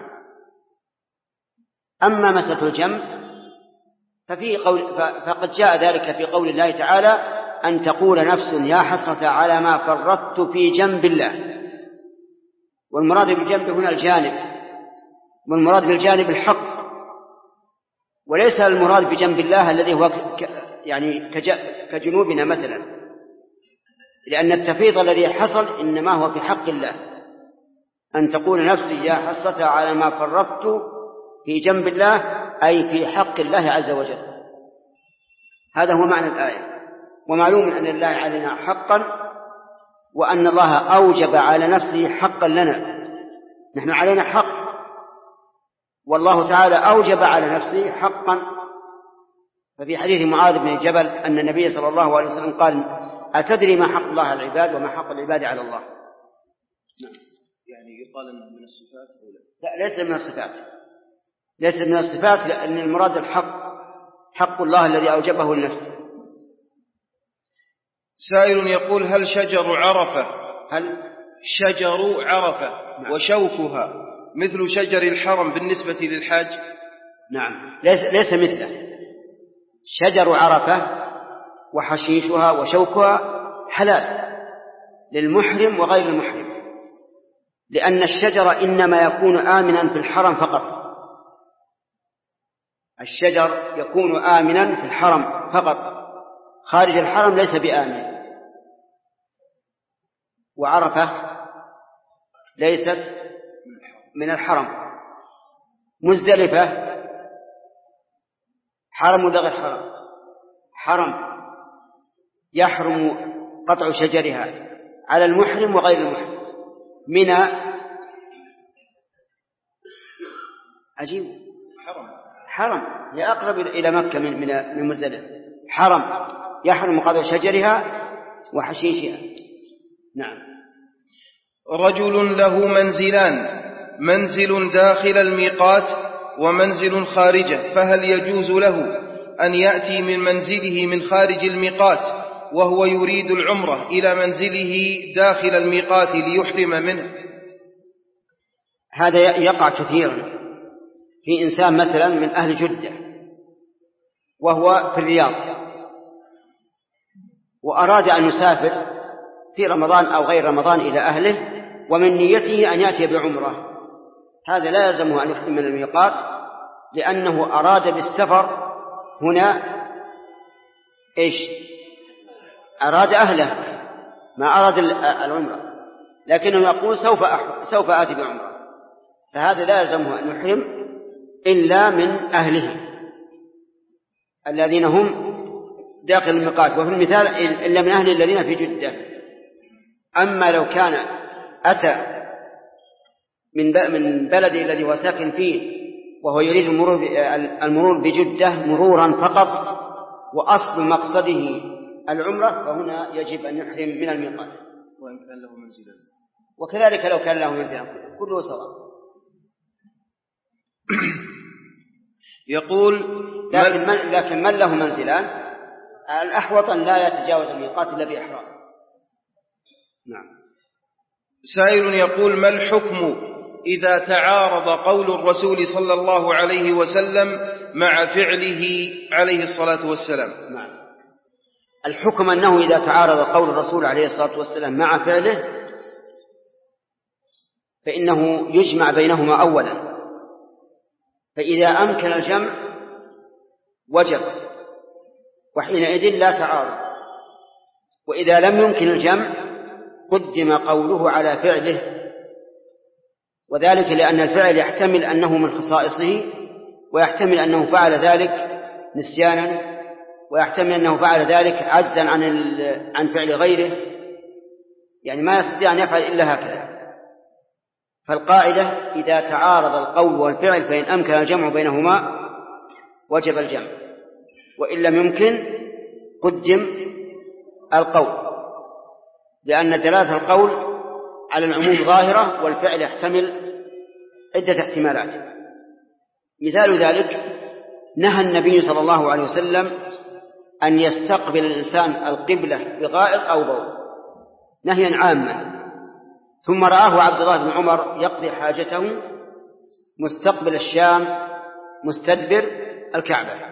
أما مسألة الجنب ففي قول فقد جاء ذلك في قول الله تعالى: أن تقول نفس يا حسرة على ما فرطت في جنب الله. والمراد بالجنب هنا الجانب، والمراد بالجانب الحق، وليس المراد بجنب الله الذي هو يعني كجنوبنا مثلا، لأن التفريط الذي حصل إنما هو في حق الله. أن تقول نفسي يا حسرة على ما فرطت في جنب الله، أي في حق الله عز وجل. هذا هو معنى الآية. ومعلوم أن الله علينا حقا، وأن الله أوجب على نفسه حقا لنا. نحن علينا حق، والله تعالى أوجب على نفسه حقا. ففي حديث معاذ بن جبل أن النبي صلى الله عليه وسلم قال: أتدري ما حق الله على العباد وما حق العباد على الله؟ يعني يقال أنه من الصفات أو لا؟ لا، ليس من الصفات، ليس من الصفات، لأن المراد الحق، حق الله الذي أوجبه لنفسه. سائل يقول: هل شجر عرفة هل شجر عرفة نعم. وشوكها مثل شجر الحرم بالنسبة للحاج؟ نعم، ليس, ليس مثله. شجر عرفة وحشيشها وشوكها حلال للمحرم وغير المحرم، لأن الشجر إنما يكون آمنا في الحرم فقط. الشجر يكون آمنا في الحرم فقط، خارج الحرم ليس بآمن. وعرفة ليست من الحرم. مزدلفة حرم ولا غير حرم؟ حرم، يحرم قطع شجرها على المحرم وغير المحرم. منى عجيب، حرم حرم هي أقرب إلى مكة من من من مزدلفة. حرم يحرم قطع شجرها وحشيشها. نعم. رجل له منزلان، منزل داخل الميقات ومنزل خارجه، فهل يجوز له أن يأتي من منزله من خارج الميقات وهو يريد العمرة إلى منزله داخل الميقات ليحرم منه؟ هذا يقع كثيرا في إنسان مثلا من أهل جدة وهو في الرياض، وأراد أن يسافر في رمضان أو غير رمضان إلى أهله، ومن نيته أن يأتي بعمرة. هذا لا يلزمه أن يحرم من الميقات، لأنه أراد بالسفر هنا إيش؟ أراد أهله، ما أراد العمرة، لكنه يقول سوف سوف آتي بعمرة. فهذا لا يلزمه أن يحرم إلا من أهله الذين هم داخل الميقات، وفي المثال إلا من أهل الذين في جدة. أما لو كان أتى من من بلده الذي هو ساكن فيه وهو يريد المرور المرور بجدة مرورا فقط وأصل مقصده العمرة، فهنا يجب أن يحرم من الميقات وإن كان له منزلا، وكذلك لو كان له منزلا كله سواء. يقول لكن من, لكن من له منزلان الأحوط أن لا يتجاوز الميقات إلا بإحرام. نعم. سائل يقول: ما الحكم إذا تعارض قول الرسول صلى الله عليه وسلم مع فعله عليه الصلاة والسلام؟ نعم. الحكم أنه إذا تعارض قول الرسول عليه الصلاة والسلام مع فعله فإنه يجمع بينهما أولا، فإذا أمكن الجمع وجب وحينئذ لا تعارض، وإذا لم يمكن الجمع قدم قوله على فعله، وذلك لأن الفعل يحتمل أنه من خصائصه، ويحتمل أنه فعل ذلك نسيانا، ويحتمل أنه فعل ذلك عجزا عن عن فعل غيره، يعني ما يستطيع أن يفعل إلا هكذا. فالقاعدة إذا تعارض القول والفعل فإن أمكن الجمع بينهما وجب الجمع، وإن لم يمكن قدم القول، لأن دلالة القول على العموم ظاهرة والفعل يحتمل عدة احتمالات. مثال ذلك نهى النبي صلى الله عليه وسلم أن يستقبل الإنسان القبلة بغائط أو بول نهيا عاما، ثم رآه عبد الله بن عمر يقضي حاجته مستقبل الشام مستدبر الكعبة،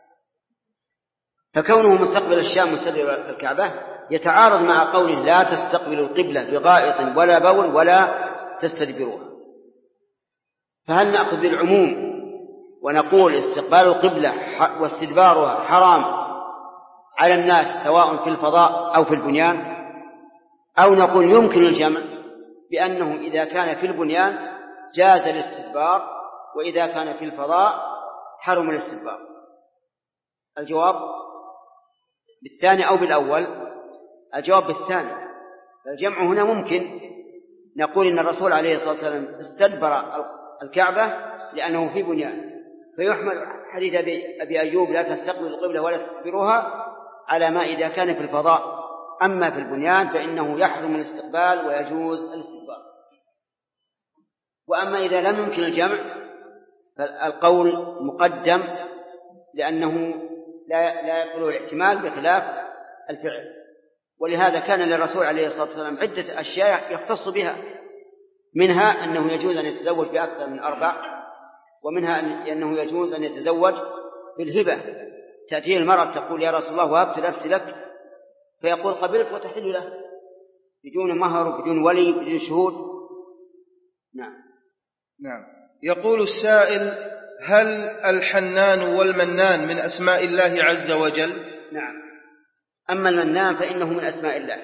فكونه مستقبل الشام مستدبر الكعبة يتعارض مع قوله لا تستقبلوا القبلة بغائط ولا بول ولا تستدبروها. فهل نأخذ بالعموم ونقول استقبال القبلة واستدبارها حرام على الناس سواء في الفضاء أو في البنيان، أو نقول يمكن الجمع بأنه إذا كان في البنيان جاز الاستدبار وإذا كان في الفضاء حرم الاستدبار؟ الجواب بالثاني أو بالأول؟ الجواب بالثاني. الجمع هنا ممكن، نقول إن الرسول عليه الصلاة والسلام استدبر الكعبة لأنه في بنيان، فيحمل حديث أبي أيوب لا تستقبل القبلة ولا تستدبروها على ما إذا كان في الفضاء، أما في البنيان فإنه يحرم الاستقبال ويجوز الاستدبار. وأما إذا لم يمكن الجمع فالقول مقدم لأنه لا لا يقبل الاحتمال بخلاف الفعل. ولهذا كان للرسول عليه الصلاة والسلام عدة أشياء يختص بها، منها أنه يجوز أن يتزوج بأكثر من أربع، ومنها أنه يجوز أن يتزوج بالهبة. تأتيه المرأة تقول يا رسول الله وهبت نفسي لك، فيقول قبلت وتحل له بدون مهر بدون ولي بدون شهود. نعم. نعم. يقول السائل: هل الحنان والمنان من أسماء الله عز وجل؟ نعم. أما المنان فإنه من أسماء الله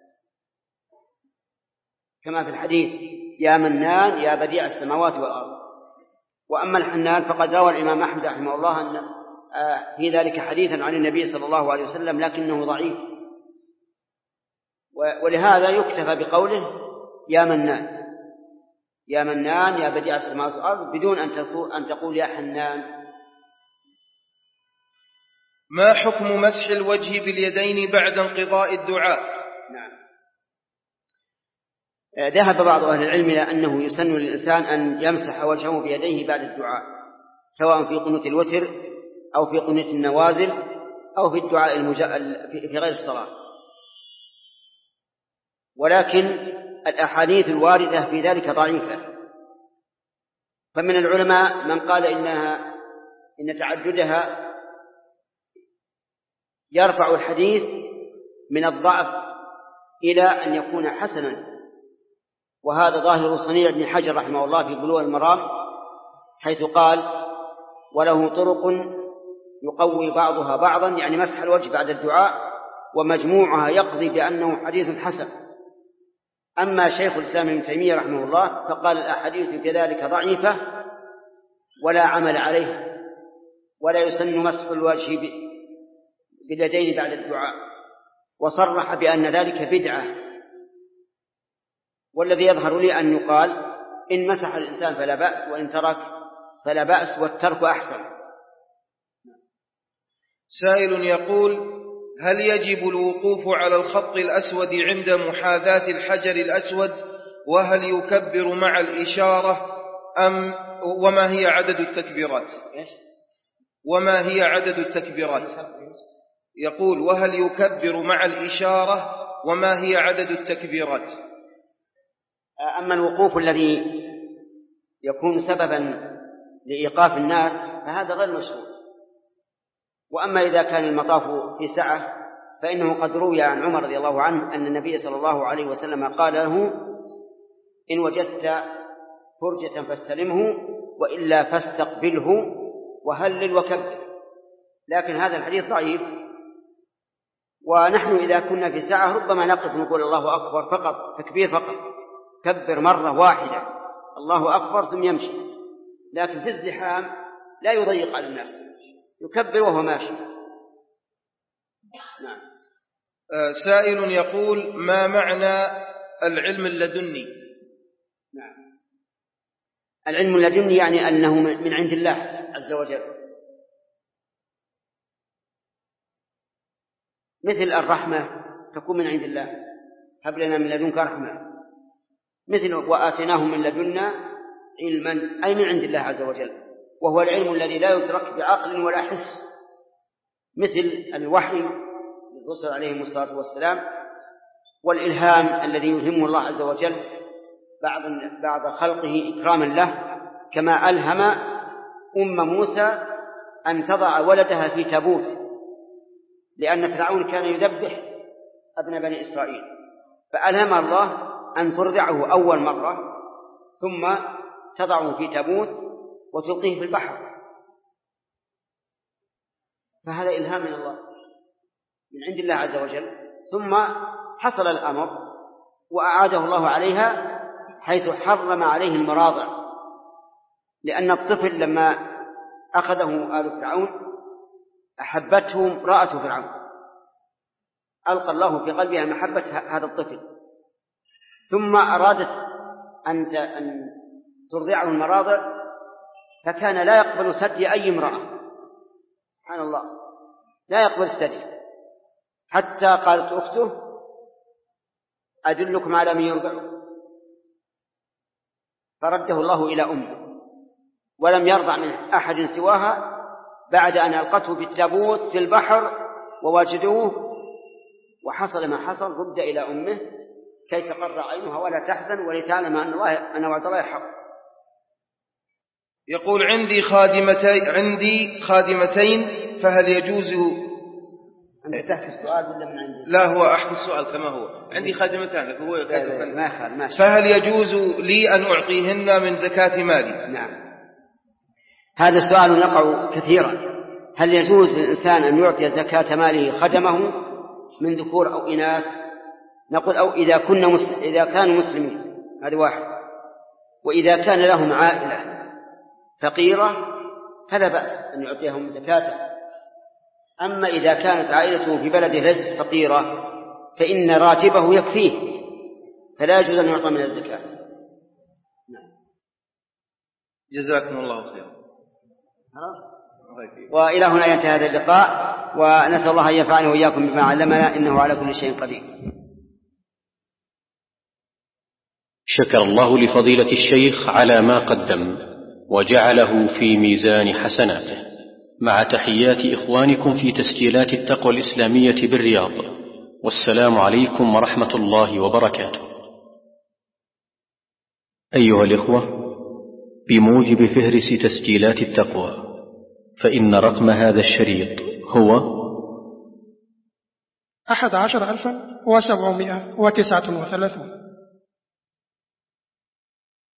كما في الحديث يا منان يا بديع السماوات والأرض. وأما الحنان فقد روى الإمام أحمد رحمه الله أن في ذلك حديثا عن النبي صلى الله عليه وسلم لكنه ضعيف، ولهذا يكتفى بقوله يا منان يا منان يا بديع السماوات والأرض بدون أن تقول يا حنان. ما حكم مسح الوجه باليدين بعد انقضاء الدعاء؟ نعم. ذهب بعض أهل العلم إلى أنه يسن للإنسان أن يمسح وجهه بيديه بعد الدعاء، سواء في قنوت الوتر أو في قنوت النوازل أو في الدعاء المجا... في غير الصلاة. ولكن الأحاديث الواردة في ذلك ضعيفة، فمن العلماء من قال إنها إن تعددها يرفع الحديث من الضعف إلى أن يكون حسنا، وهذا ظاهر صنيع ابن حجر رحمه الله في بلوغ المرام، حيث قال وله طرق يقوي بعضها بعضا، يعني مسح الوجه بعد الدعاء، ومجموعها يقضي بأنه حديث حسن. أما شيخ الإسلام ابن تيمية رحمه الله فقال الأحاديث كذلك ضعيفة ولا عمل عليها، ولا يسن مسح الوجه باليدين بعد الدعاء، وصرح بأن ذلك بدعة. والذي يظهر لي أن يقال إن مسح الإنسان فلا بأس، وإن ترك فلا بأس، والترك أحسن. سائل يقول: هل يجب الوقوف على الخط الأسود عند محاذاة الحجر الأسود؟ وهل يكبر مع الإشارة أم وما هي عدد التكبيرات؟ وما هي عدد التكبيرات؟ يقول: وهل يكبر مع الإشارة وما هي عدد التكبيرات؟ أما الوقوف الذي يكون سببا لإيقاف الناس فهذا غير مشروع. وأما إذا كان المطاف في سعة فإنه قد روي عن عمر رضي الله عنه أن النبي صلى الله عليه وسلم قال له: إن وجدت فرجة فاستلمه، وإلا فاستقبله وهلل وكبر. لكن هذا الحديث ضعيف، ونحن إذا كنا في ساعة ربما نقف نقول الله أكبر فقط، تكبير فقط، كبر مرة واحدة الله أكبر ثم يمشي. لكن في الزحام لا يضيق على الناس، يكبر وهو ماشي. نعم. سائل يقول: ما معنى العلم اللدني؟ نعم. العلم اللدني يعني أنه من عند الله عز وجل، مثل الرحمة تكون من عند الله، هب لنا من لدنك رحمة، مثل وآتيناهم من لدنا علما، أي من عند الله عز وجل، وهو العلم الذي لا يدرك بعقل ولا حس، مثل الوحي للرسل عليهم الصلاة والسلام، والإلهام الذي يلهمه الله عز وجل بعض بعض خلقه إكراما له، كما ألهم أم موسى أن تضع ولدها في تابوت، لأن فرعون كان يذبح ابن بني إسرائيل، فألهم الله أن ترضعه أول مرة ثم تضعه في تابوت وتلقيه في البحر. فهذا إلهام من الله من عند الله عز وجل. ثم حصل الأمر وأعاده الله عليها حيث حرم عليه المراضع، لأن الطفل لما أخذه آل فرعون أحبته امرأة فرعون، ألقى الله في قلبها محبة هذا الطفل، ثم أرادت أن ترضعه المراضع، فكان لا يقبل ثدي أي امرأة، سبحان الله، لا يقبل الثدي، حتى قالت أخته: أدلكم على من يرضعه، فرده الله إلى أمه، ولم يرضع من أحد سواها بعد أن ألقته في التابوت في البحر وواجدوه، وحصل ما حصل، رد إلى أمه كي تقر عينها ولا تحزن ولتعلم أن الله أن وعد الله حق. يقول: عندي خادمتين عندي خادمتين فهل يجوز؟ أنت تحكي السؤال ولا من عندي؟ لا، هو أحكي السؤال كما هو. عندي خادمتان لكن هو ما خال ما فهل يجوز لي أن أعطيهن من زكاة مالي؟ نعم. هذا السؤال يقع كثيرا: هل يجوز للإنسان أن يعطي زكاة ماله خدمه من ذكور أو إناث؟ نقول: أو إذا كنا مسلم إذا كانوا مسلمين، هذا واحد، وإذا كان لهم عائلة فقيرة فلا بأس أن يعطيهم زكاة. أما إذا كانت عائلته في بلده ليست فقيرة فإن راتبه يكفيه، فلا يجوز أن يعطى من الزكاة. جزاكم الله خيرا. وإلى هنا ينتهي هذا اللقاء، ونسأل الله أن ينفعنا وإياكم بما علمنا، إنه على كل شيء قدير. شكر الله لفضيلة الشيخ على ما قدم وجعله في ميزان حسناته، مع تحيات إخوانكم في تسجيلات التقوى الإسلامية بالرياض، والسلام عليكم ورحمة الله وبركاته. أيها الإخوة، بموجب فهرس تسجيلات التقوى فإن رقم هذا الشريط هو أحد عشر ألفا وسبعمائة وتسعة وثلاثون.